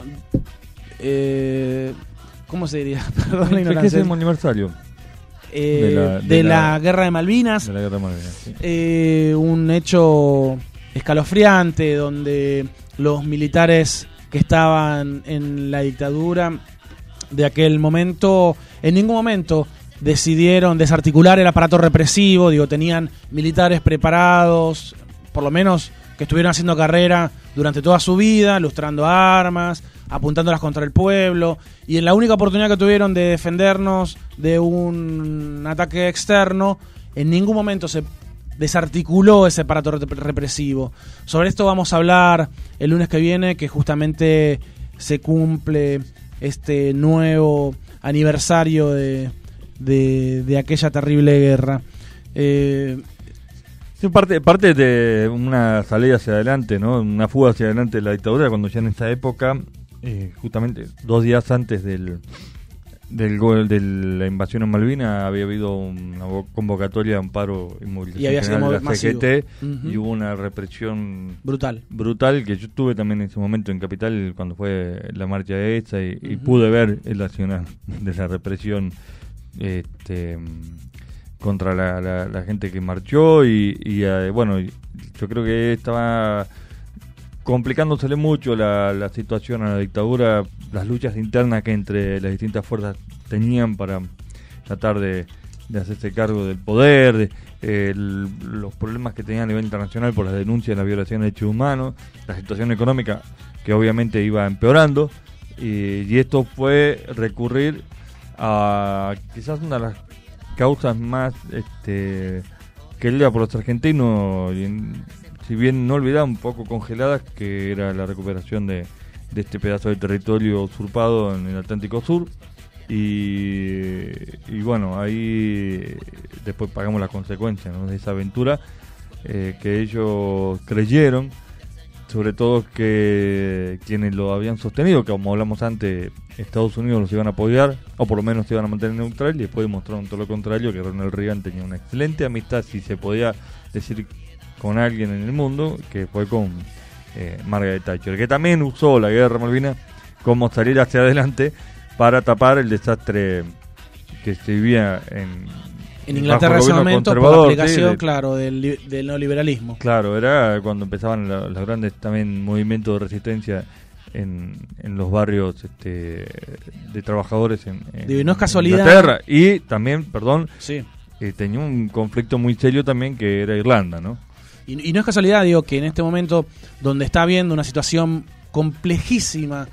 ¿cómo se diría? Perdón la ignorancia. 30º aniversario de la Guerra de Malvinas. De la Guerra de Malvinas, sí. Un hecho escalofriante donde los militares que estaban en la dictadura de aquel momento, en ningún momento decidieron desarticular el aparato represivo. Tenían militares preparados, por lo menos que estuvieron haciendo carrera durante toda su vida, lustrando armas, apuntándolas contra el pueblo, y en la única oportunidad que tuvieron de defendernos de un ataque externo, en ningún momento se desarticuló ese aparato represivo. Sobre esto vamos a hablar el lunes que viene, que justamente se cumple este nuevo aniversario de aquella terrible guerra. Sí, parte de una salida hacia adelante, ¿no? Una fuga hacia adelante de la dictadura, cuando ya en esa época, justamente 2 días antes de la invasión en Malvinas, había habido una convocatoria a un paro y movilización de la CGT, y hubo una represión brutal, que yo estuve también en ese momento en Capital cuando fue la marcha esa y pude ver el accionar de la represión contra la gente que marchó y bueno, yo creo que estaba complicándosele mucho la situación a la dictadura, las luchas internas que entre las distintas fuerzas tenían para tratar de hacerse cargo del poder, los problemas que tenían a nivel internacional por las denuncias de la violación de derechos humanos, la situación económica que obviamente iba empeorando, y esto fue recurrir a quizás una de las causas más queridas por los argentinos, si bien no olvidada, un poco congeladas, que era la recuperación de este pedazo de territorio usurpado en el Atlántico Sur, y bueno, ahí después pagamos las consecuencias, ¿no?, de esa aventura que ellos creyeron, sobre todo que quienes lo habían sostenido, que como hablamos antes, Estados Unidos los iban a apoyar, o por lo menos se iban a mantener neutral, y después demostraron todo lo contrario, que Ronald Reagan tenía una excelente amistad, si se podía decir, con alguien en el mundo, que fue con Margaret Thatcher, que también usó la guerra de Malvinas como salir hacia adelante para tapar el desastre que se vivía en Inglaterra en ese momento, por la aplicación, sí, claro, del neoliberalismo. Claro, era cuando empezaban los grandes también movimientos de resistencia en los barrios de trabajadores en Digo, y no es casualidad. Inglaterra. Y también, perdón, sí. Tenía un conflicto muy serio también que era Irlanda, ¿no? Y no es casualidad, digo, que en este momento donde está habiendo una situación complejísima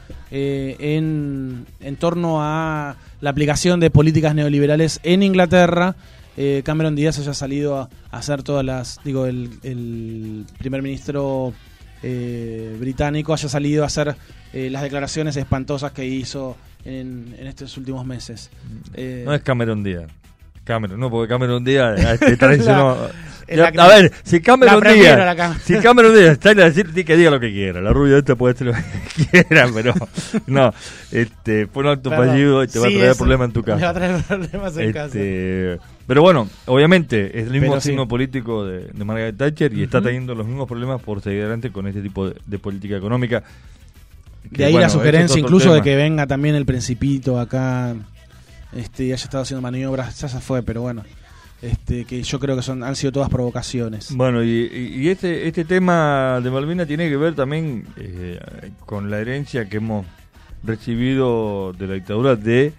en torno a la aplicación de políticas neoliberales en Inglaterra, Cameron Díaz haya salido a hacer todas las... Digo, el primer ministro británico haya salido a hacer las declaraciones espantosas que hizo en estos últimos meses. No es Cameron Díaz. Cameron, no, porque Cameron Díaz traicionó. A ver, si Cameron Díaz está a decir que diga lo que quiera, la rubia esta puede hacer lo que quiera, pero no, fue un acto fallido y te va a traer problemas en tu casa. Me va a traer problemas en casa. Pero bueno, obviamente es el mismo Pero signo sí. político de Margaret Thatcher y está teniendo los mismos problemas por seguir adelante con este tipo de política económica. De ahí la sugerencia incluso de que venga también el Principito acá y haya estado haciendo maniobras, ya se fue, pero bueno, que yo creo que han sido todas provocaciones. Bueno, y este tema de Malvinas tiene que ver también con la herencia que hemos recibido de la dictadura de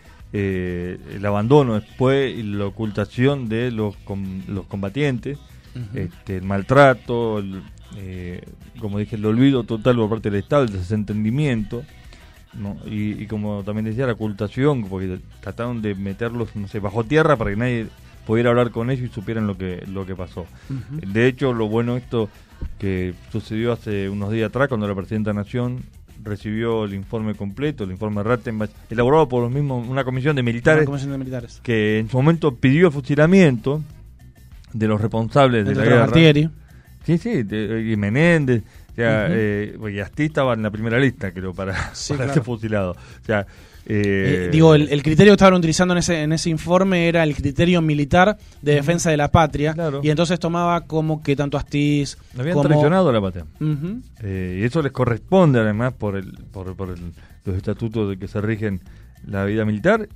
el abandono después y la ocultación de los combatientes, el maltrato, como dije, el olvido total por parte del Estado, el desentendimiento, ¿no? Y como también decía, la ocultación, porque trataron de meterlos, no sé, bajo tierra para que nadie pudiera hablar con ellos y supieran lo que pasó. De hecho, lo bueno esto que sucedió hace unos días atrás, cuando la Presidenta de la Nación recibió el informe completo, el informe Rattenbach, elaborado por los mismos, una comisión de militares, que en su momento pidió el fusilamiento de los responsables de la guerra. Martieri. Sí, y Menéndez, o sea, y Asti estaba en la primera lista, creo, para ser fusilado. O sea, digo, el criterio que estaban utilizando en ese informe era el criterio militar de defensa de la patria, claro. Y entonces tomaba como que tanto Astiz habían traicionado a la patria. Y eso les corresponde además por los estatutos de que se rigen la vida militar.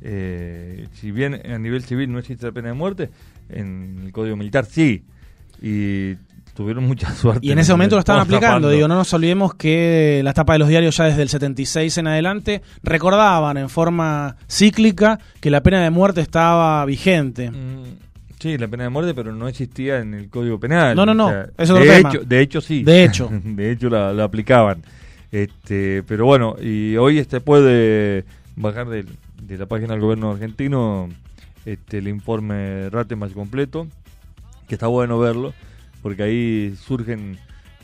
Si bien a nivel civil no existe la pena de muerte, en el Código Militar sí, y tuvieron mucha suerte. Y en ese momento lo estaban aplicando. Digo, no nos olvidemos que las tapas de los diarios ya desde el 76 en adelante recordaban en forma cíclica que la pena de muerte estaba vigente. Sí, la pena de muerte, pero no existía en el Código Penal. No, o sea, eso es otro tema. De hecho sí. De hecho la aplicaban. Pero bueno, y hoy puede bajar de la página del gobierno argentino el informe Rattenbach completo, que está bueno verlo, porque ahí surgen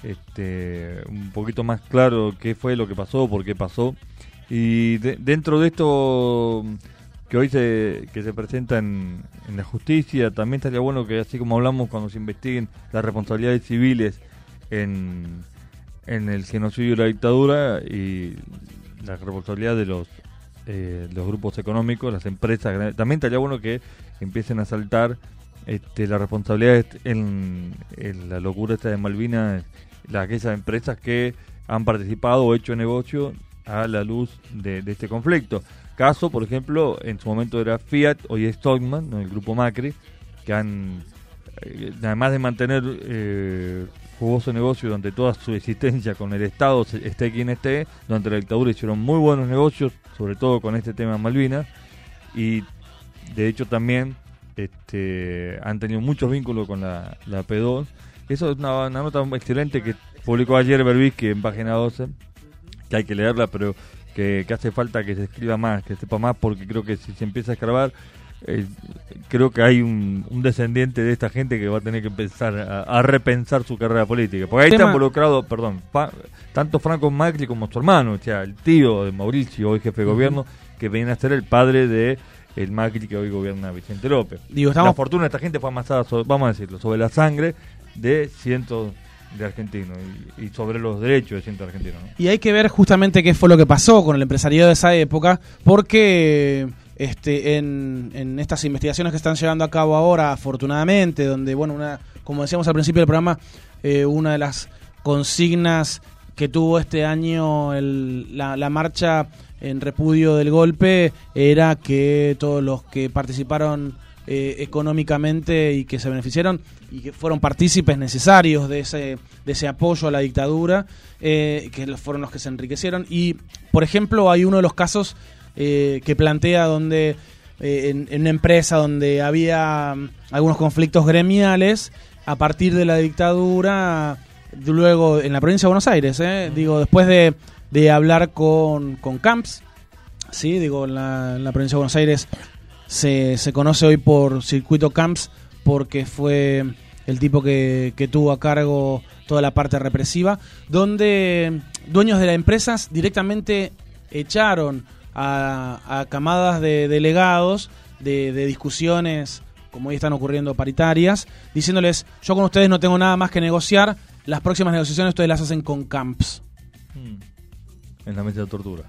un poquito más claro qué fue lo que pasó, por qué pasó. Y dentro de esto que hoy se presenta en la justicia, también estaría bueno que, así como hablamos cuando se investiguen las responsabilidades civiles en el genocidio de la dictadura y la responsabilidad de los grupos económicos, las empresas, también estaría bueno que empiecen a saltar la responsabilidad en la locura esta de Malvinas, aquellas empresas que han participado o hecho negocio a la luz de este conflicto. Caso, por ejemplo, en su momento era Fiat, hoy es Stockmann, ¿no? El grupo Macri, que han, además de mantener jugoso negocio durante toda su existencia con el Estado, esté quien esté, durante la dictadura hicieron muy buenos negocios, sobre todo con este tema de Malvinas, y de hecho también han tenido muchos vínculos con la P2. Eso es una nota excelente que publicó ayer Berbisky en página 12, que hay que leerla, pero que hace falta que se escriba más, que sepa más, porque creo que si se empieza a escarbar, creo que hay un descendiente de esta gente que va a tener que empezar a repensar su carrera política, porque ahí está involucrado, tanto Franco Macri como su hermano, o sea, el tío de Mauricio, hoy jefe de gobierno, que viene a ser el padre de el Macri que hoy gobierna Vicente López. La fortuna de esta gente fue amasada, vamos a decirlo, sobre la sangre de cientos de argentinos y sobre los derechos de cientos de argentinos, ¿no? Y hay que ver justamente qué fue lo que pasó con el empresariado de esa época, porque en estas investigaciones que están llevando a cabo ahora, afortunadamente, donde, bueno, como decíamos al principio del programa, una de las consignas que tuvo este año la marcha en repudio del golpe era que todos los que participaron económicamente y que se beneficiaron y que fueron partícipes necesarios de ese apoyo a la dictadura, que fueron los que se enriquecieron. Y, por ejemplo, hay uno de los casos que plantea donde en una empresa donde había algunos conflictos gremiales a partir de la dictadura, luego en la provincia de Buenos Aires, después de hablar con Camps, sí, en la provincia de Buenos Aires se conoce hoy por Circuito Camps porque fue el tipo que tuvo a cargo toda la parte represiva, donde dueños de las empresas directamente echaron a camadas de delegados de discusiones, como hoy están ocurriendo, paritarias, diciéndoles: yo con ustedes no tengo nada más que negociar, las próximas negociaciones ustedes las hacen con Camps. En la mesa de tortura.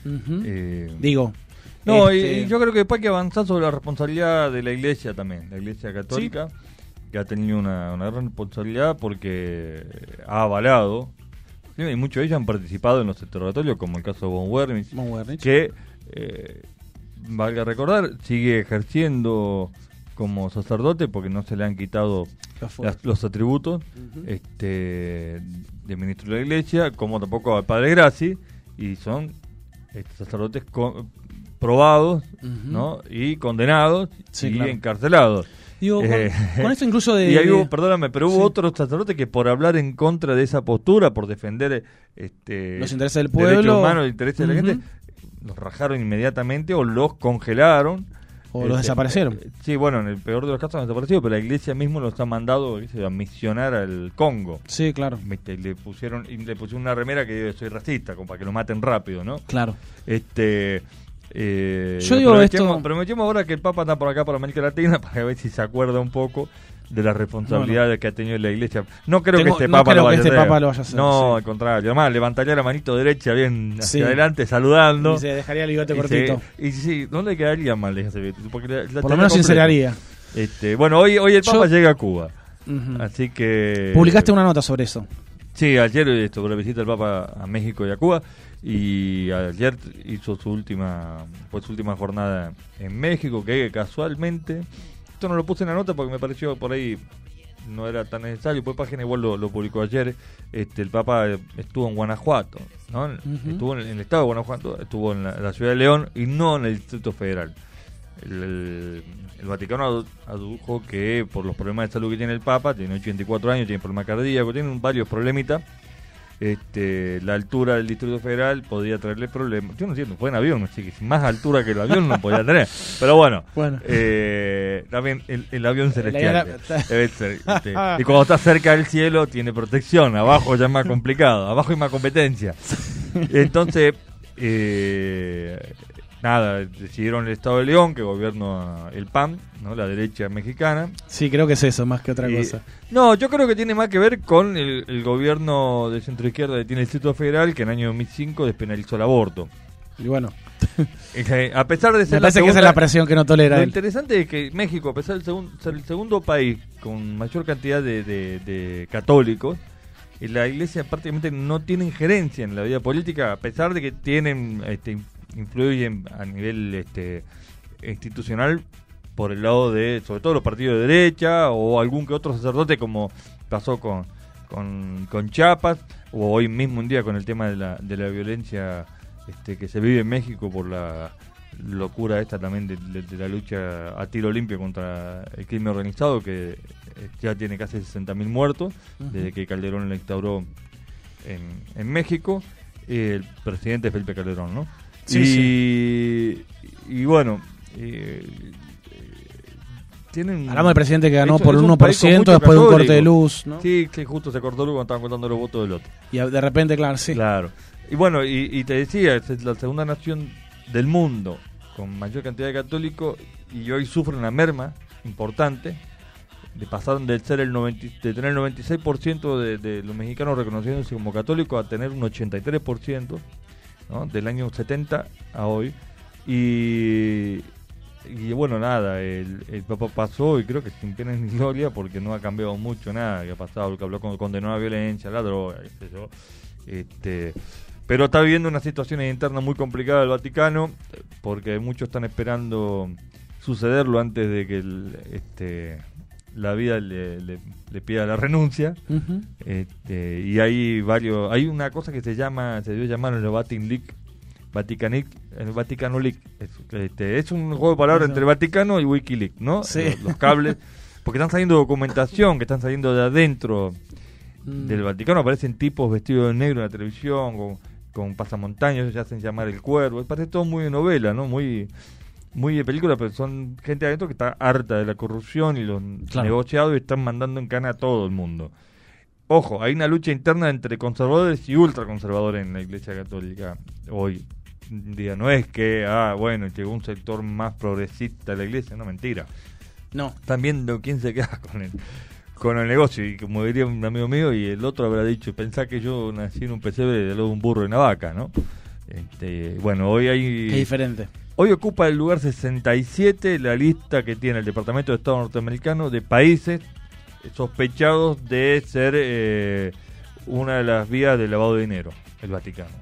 No, y yo creo que después hay que avanzar sobre la responsabilidad de la Iglesia también, la Iglesia Católica, ¿sí?, que ha tenido una gran responsabilidad porque ha avalado, ¿sí?, y muchos de ellos han participado en los interrogatorios, como el caso de Von Wernich, que, valga recordar, sigue ejerciendo como sacerdote porque no se le han quitado los atributos de ministro de la Iglesia, como tampoco al padre Grassi, y son sacerdotes probados, ¿no?, y condenados, y encarcelados. Con esto incluso y ahí hubo, perdóname, pero hubo otros sacerdotes que por hablar en contra de esa postura, por defender los intereses del pueblo, derechos humanos, los intereses de la gente, los rajaron inmediatamente o los congelaron. O los desaparecieron. Sí, bueno, en el peor de los casos han desaparecido, pero la Iglesia mismo los ha mandado a misionar al Congo. Sí, claro. Le pusieron una remera que dice: soy racista, como para que lo maten rápido, ¿no? Claro. Yo digo esto... Aprovechemos ahora que el Papa está por acá, por América Latina, para ver si se acuerda un poco de las responsabilidades que ha tenido la Iglesia. No creo que este Papa lo vaya a hacer. No, al contrario. Además, levantaría la manito derecha bien hacia adelante, saludando. Y se dejaría el bigote cortito. Y sí, ¿dónde quedaría mal ese bigote? Por lo menos sinceraría. Bueno, hoy el Papa llega a Cuba. Así que... Publicaste una nota sobre eso. Sí, ayer sobre la visita del Papa a México y a Cuba. Y ayer hizo su última jornada en México, que casualmente, esto no lo puse en la nota porque me pareció por ahí no era tan necesario, pues página igual lo publicó ayer. El Papa estuvo en Guanajuato, ¿no? Estuvo en el estado de Guanajuato, estuvo en la ciudad de León y no en el Distrito Federal. El Vaticano adujo que por los problemas de salud que tiene el Papa, tiene 84 años, tiene problemas cardíacos, tiene varios problemitas. La altura del Distrito Federal podría traerle problemas. Yo no entiendo, fue en avión, así que más altura que el avión no podía tener. Pero bueno. También el avión celestial debe ser, y cuando está cerca del cielo tiene protección, abajo ya es más complicado, abajo hay más competencia. Entonces, decidieron el Estado de León, que gobierna el PAN, ¿no?, la derecha mexicana. Sí, creo que es eso, más que otra cosa. No, yo creo que tiene más que ver con el gobierno de centro-izquierda que tiene el Distrito Federal, que en el año 2005 despenalizó el aborto. Y bueno, a pesar de ser me parece que esa es la presión que no tolera. Lo interesante es que México, a pesar de ser el segundo país con mayor cantidad de católicos, la Iglesia prácticamente no tiene injerencia en la vida política, a pesar de que tienen influyen a nivel institucional por el lado de, sobre todo, los partidos de derecha o algún que otro sacerdote, como pasó con Chiapas, o hoy mismo un día con el tema de la violencia que se vive en México por la locura esta también de la lucha a tiro limpio contra el crimen organizado, que ya tiene casi 60.000 muertos desde que Calderón la instauró en México, el presidente Felipe Calderón, ¿no? Sí, y bueno, hablamos del presidente que ganó por el 1% después de un corte de luz, ¿no? Sí, que justo se cortó luz cuando estaban contando los votos del otro. Y de repente, claro, sí. Claro. Y bueno, y te decía, es la segunda nación del mundo con mayor cantidad de católicos, y hoy sufre una merma importante. Pasaron de tener el 96% de los mexicanos reconociéndose como católicos a tener un 83%, ¿no?, del año 70 a hoy. Y bueno, nada, el Papa pasó, y creo que sin pena ni gloria, porque no ha cambiado mucho nada que ha pasado, que habló condenó la violencia, la droga, qué sé yo. Pero está viviendo una situación interna muy complicada del Vaticano, porque muchos están esperando sucederlo antes de que la vida le pida la renuncia. Y hay una cosa que se dio llamar en el Vaticano Leak. Es un juego de palabras entre el Vaticano y WikiLeaks, ¿no? Sí. Los cables, porque están saliendo documentación que están saliendo de adentro del Vaticano. Aparecen tipos vestidos de negro en la televisión con pasamontañas, se hacen llamar el Cuervo. Parece todo muy de novela, ¿no? Muy de película, pero son gente adentro que está harta de la corrupción y los negociados y están mandando en cana a todo el mundo. Ojo, hay una lucha interna entre conservadores y ultraconservadores en la Iglesia Católica hoy día. No es que, llegó un sector más progresista de la Iglesia, no, mentira. No. Están viendo quién se queda con el negocio, y como diría un amigo mío, y el otro habrá dicho, pensá que yo nací en un pesebre de luego un burro y una vaca, ¿no? Hoy hay... Es diferente. Hoy ocupa el lugar 67 la lista que tiene el Departamento de Estado norteamericano de países sospechados de ser una de las vías de lavado de dinero, el Vaticano.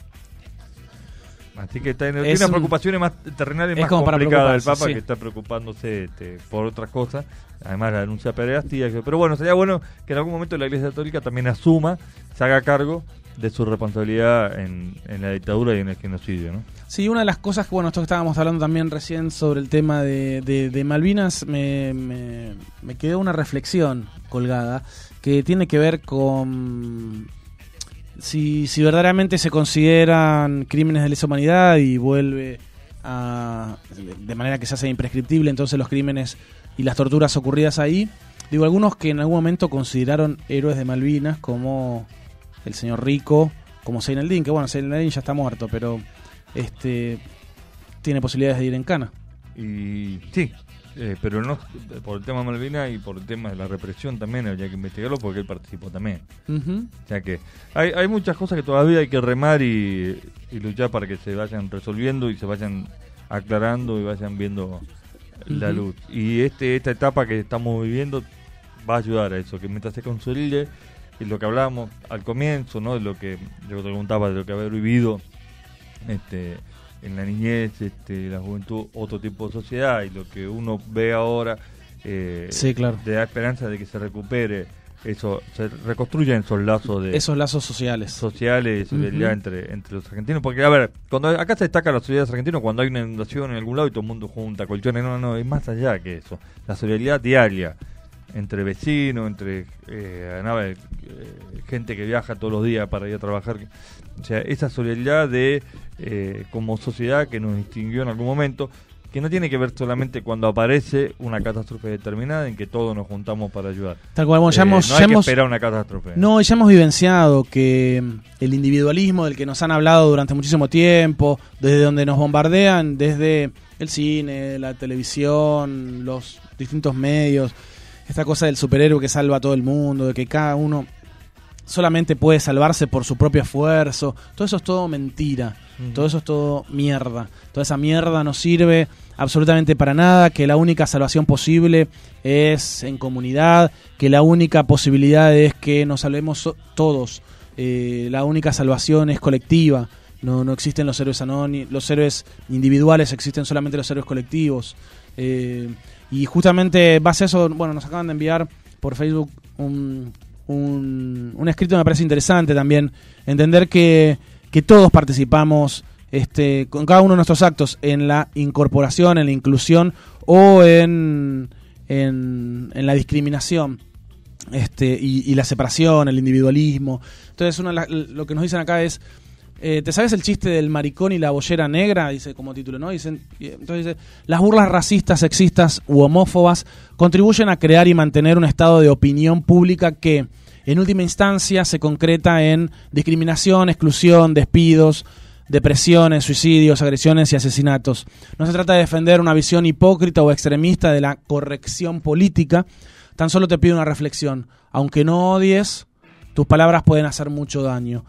Así que tiene unas preocupaciones más terrenales, más complicadas del Papa, que está preocupándose por otras cosas. Además, la denuncia pederastia. Pero bueno, sería bueno que en algún momento la Iglesia Católica también se haga cargo de su responsabilidad en la dictadura y en el genocidio, ¿no? Sí, una de las cosas que, esto que estábamos hablando también recién sobre el tema de Malvinas, me quedó una reflexión colgada que tiene que ver con si verdaderamente se consideran crímenes de lesa humanidad y vuelve de manera que se hace imprescriptible entonces los crímenes y las torturas ocurridas ahí. Digo, algunos que en algún momento consideraron héroes de Malvinas, como el señor Rico, como Zeinaldín, que Zeinaldín ya está muerto, pero tiene posibilidades de ir en cana. Y sí, pero no por el tema de Malvinas y por el tema de la represión también habría que investigarlo, porque él participó también. O sea que hay muchas cosas que todavía hay que remar y luchar para que se vayan resolviendo y se vayan aclarando y vayan viendo la luz. Y esta etapa que estamos viviendo va a ayudar a eso, que mientras se consolide, y lo que hablábamos al comienzo, ¿no? De lo que yo te preguntaba, de lo que haber vivido en la niñez, la juventud, otro tipo de sociedad, y lo que uno ve ahora sí, claro, te da esperanza de que se recupere eso, se reconstruyen esos lazos sociales y solidaridad entre los argentinos, porque a ver, cuando acá se destaca la solidaridad argentina cuando hay una inundación en algún lado y todo el mundo junta colchones, no, es más allá que eso, la solidaridad diaria entre vecinos, entre gente que viaja todos los días para ir a trabajar. O sea, esa solidaridad como sociedad que nos distinguió en algún momento, que no tiene que ver solamente cuando aparece una catástrofe determinada en que todos nos juntamos para ayudar. Tal cual, no hay que esperar una catástrofe. No, ya hemos vivenciado que el individualismo del que nos han hablado durante muchísimo tiempo, desde donde nos bombardean, desde el cine, la televisión, los distintos medios, esta cosa del superhéroe que salva a todo el mundo, de que cada uno solamente puede salvarse por su propio esfuerzo, todo eso es todo mentira, todo eso es todo mierda, toda esa mierda no sirve absolutamente para nada, que la única salvación posible es en comunidad, que la única posibilidad es que nos salvemos todos, la única salvación es colectiva, no existen los héroes los héroes individuales, existen solamente los héroes colectivos. Y justamente base a eso, nos acaban de enviar por Facebook un escrito que me parece interesante también, entender que todos participamos con cada uno de nuestros actos en la incorporación, en la inclusión o en la discriminación y la separación, el individualismo. Entonces lo que nos dicen acá es: ¿te sabes el chiste del maricón y la bollera negra? Dice como título, ¿no? Entonces dice: las burlas racistas, sexistas u homófobas contribuyen a crear y mantener un estado de opinión pública que, en última instancia, se concreta en discriminación, exclusión, despidos, depresiones, suicidios, agresiones y asesinatos. No se trata de defender una visión hipócrita o extremista de la corrección política, tan solo te pido una reflexión. Aunque no odies, tus palabras pueden hacer mucho daño.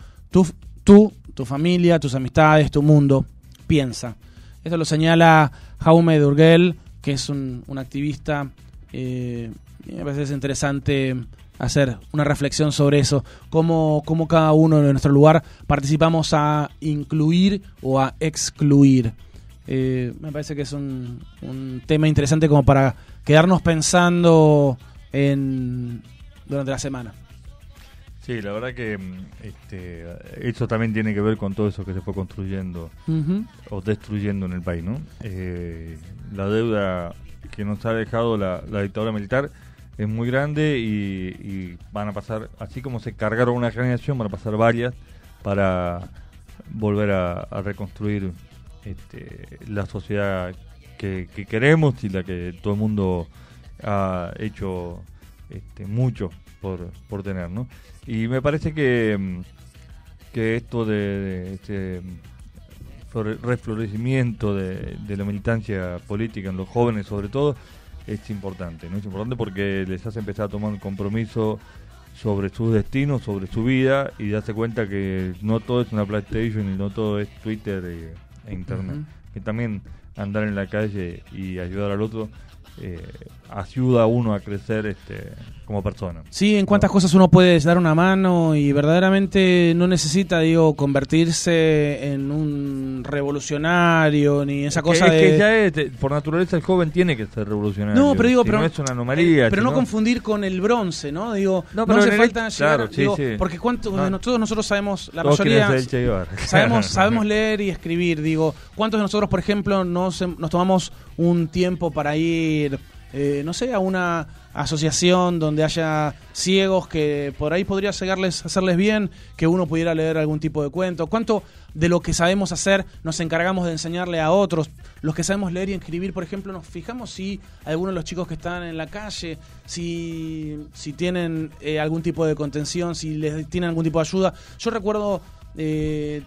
Tu familia, tus amistades, tu mundo, piensa. Esto lo señala Jaume Durguel, que es un activista. Me parece interesante hacer una reflexión sobre eso, cómo cada uno de nuestro lugar participamos a incluir o a excluir. Me parece que es un tema interesante como para quedarnos pensando durante la semana. Sí, la verdad que eso también tiene que ver con todo eso que se fue construyendo o destruyendo en el país, ¿no? La deuda que nos ha dejado la dictadura militar es muy grande y van a pasar, así como se cargaron una generación, van a pasar varias para volver a reconstruir la sociedad que queremos y la que todo el mundo ha hecho mucho por tener, ¿no? Y me parece que esto de este reflorecimiento de la militancia política en los jóvenes, sobre todo, es importante, ¿no? Es importante porque les hace empezar a tomar un compromiso sobre sus destinos, sobre su vida, y darse cuenta que no todo es una PlayStation y no todo es Twitter e Internet. Que también andar en la calle y ayudar al otro ayuda a uno a crecer como persona. Sí, en cuántas cosas uno puede dar una mano y verdaderamente no necesita, convertirse en un revolucionario ni esa cosa de... que ya por naturaleza el joven tiene que ser revolucionario. No, pero pero no es una anomalía. Pero no confundir con el bronce, ¿no? No hace falta llegar, porque todos nosotros sabemos, la mayoría sabemos leer y escribir. ¿Cuántos de nosotros, por ejemplo, nos tomamos un tiempo para ir, a una asociación donde haya ciegos que por ahí podría hacerles bien que uno pudiera leer algún tipo de cuento? ¿Cuánto de lo que sabemos hacer nos encargamos de enseñarle a otros? Los que sabemos leer y escribir, por ejemplo, nos fijamos si algunos de los chicos que están en la calle, si tienen algún tipo de contención, si les tienen algún tipo de ayuda. Yo recuerdo de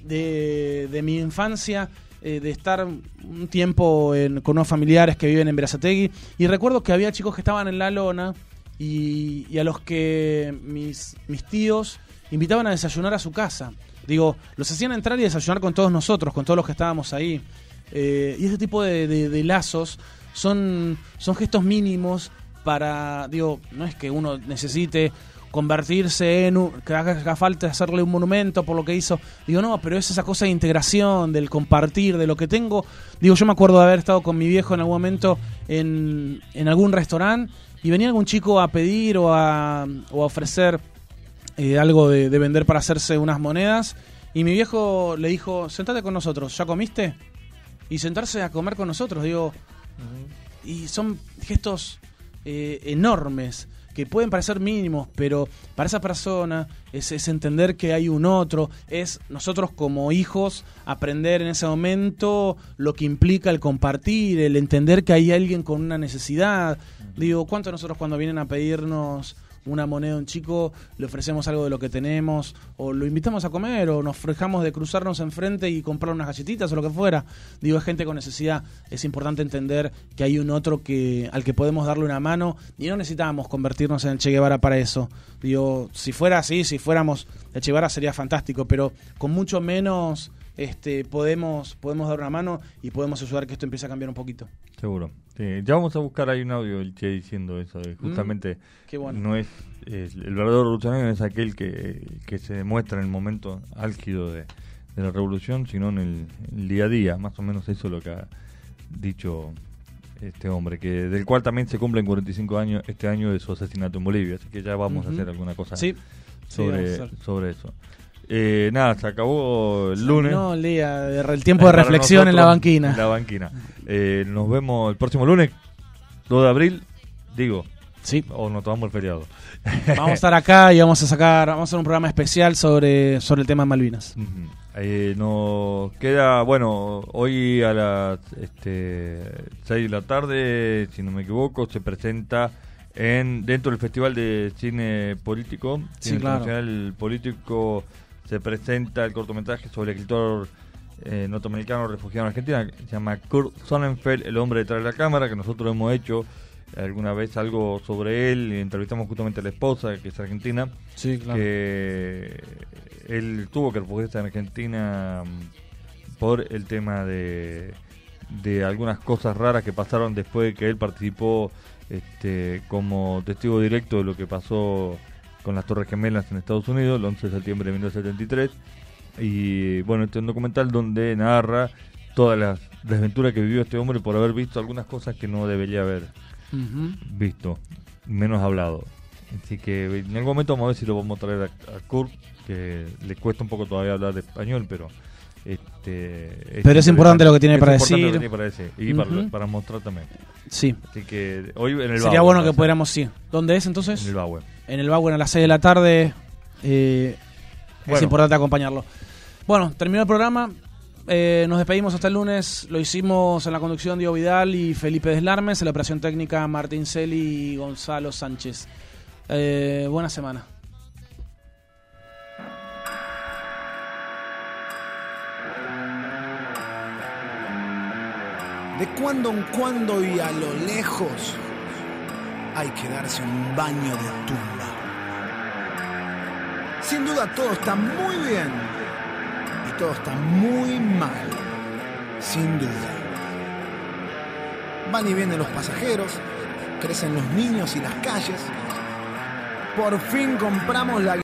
mi infancia, de estar un tiempo con unos familiares que viven en Berazategui, y recuerdo que había chicos que estaban en la lona y a los que mis tíos invitaban a desayunar a su casa. Los hacían entrar y desayunar con todos nosotros, con todos los que estábamos ahí. Y ese tipo de lazos son gestos mínimos para, no es que uno necesite convertirse que haga falta hacerle un monumento por lo que hizo. No, pero es esa cosa de integración, del compartir, de lo que tengo. Yo me acuerdo de haber estado con mi viejo en algún momento en algún restaurante y venía algún chico a pedir o a ofrecer algo de vender para hacerse unas monedas, y mi viejo le dijo: sentate con nosotros, ¿ya comiste? Y sentarse a comer con nosotros, y son gestos enormes que pueden parecer mínimos, pero para esa persona es entender que hay un otro, es nosotros como hijos aprender en ese momento lo que implica el compartir, el entender que hay alguien con una necesidad. ¿Cuántos de nosotros cuando vienen a pedirnos una moneda a un chico le ofrecemos algo de lo que tenemos, o lo invitamos a comer, o nos fijamos de cruzarnos enfrente y comprar unas galletitas o lo que fuera? Es gente con necesidad. Es importante entender que hay un otro al que podemos darle una mano, y no necesitamos convertirnos en el Che Guevara para eso. Si fuera así, si fuéramos el Che Guevara sería fantástico, pero con mucho menos podemos dar una mano y podemos ayudar a que esto empiece a cambiar un poquito. Seguro. Ya vamos a buscar ahí un audio del Che diciendo eso, justamente qué bueno. No es el verdadero revolucionario, no es aquel que se demuestra en el momento álgido de la revolución, sino en el día a día. Más o menos eso es lo que ha dicho este hombre, del cual también se cumplen 45 años este año de su asesinato en Bolivia, así que ya vamos a hacer alguna cosa sobre eso. Nada, se acabó el lunes. No, el tiempo de reflexión en la banquina. Nos vemos el próximo lunes, 2 de abril, Sí. O nos tomamos el feriado. Vamos a estar acá y vamos a hacer un programa especial sobre el tema de Malvinas. Nos queda, hoy a las 6 de la tarde, si no me equivoco, se presenta dentro del Festival de Cine Político, Cine Nacional Político, se presenta el cortometraje sobre el escritor norteamericano refugiado en Argentina, que se llama Kurt Sonnenfeld, El hombre detrás de la cámara, que nosotros hemos hecho alguna vez algo sobre él, y entrevistamos justamente a la esposa, que es argentina, que él tuvo que refugiarse en Argentina por el tema de algunas cosas raras que pasaron después de que él participó como testigo directo de lo que pasó con las Torres Gemelas en Estados Unidos el 11 de septiembre de 1973. Y este es un documental donde narra toda la desventura que vivió este hombre por haber visto algunas cosas que no debería haber visto, menos hablado. Así que en algún momento vamos a ver si lo vamos a traer a Kurt, que le cuesta un poco todavía hablar de español, pero pero es importante lo que tiene para decir. Y para mostrar también. Sí. Así que hoy en el sería bueno que pudiéramos, sí. ¿Dónde es entonces? En el Bauen. En el Bauen a las 6 de la tarde. Es importante acompañarlo. Bueno, terminó el programa. Nos despedimos hasta el lunes. Lo hicimos en la conducción Diego Vidal y Felipe Deslarmes, en la operación técnica Martín Celi y Gonzalo Sánchez. Buena semana. De cuando en cuando y a lo lejos hay que darse un baño de tumba. Sin duda todo está muy bien y todo está muy mal, sin duda. Van y vienen los pasajeros, crecen los niños y las calles. Por fin compramos la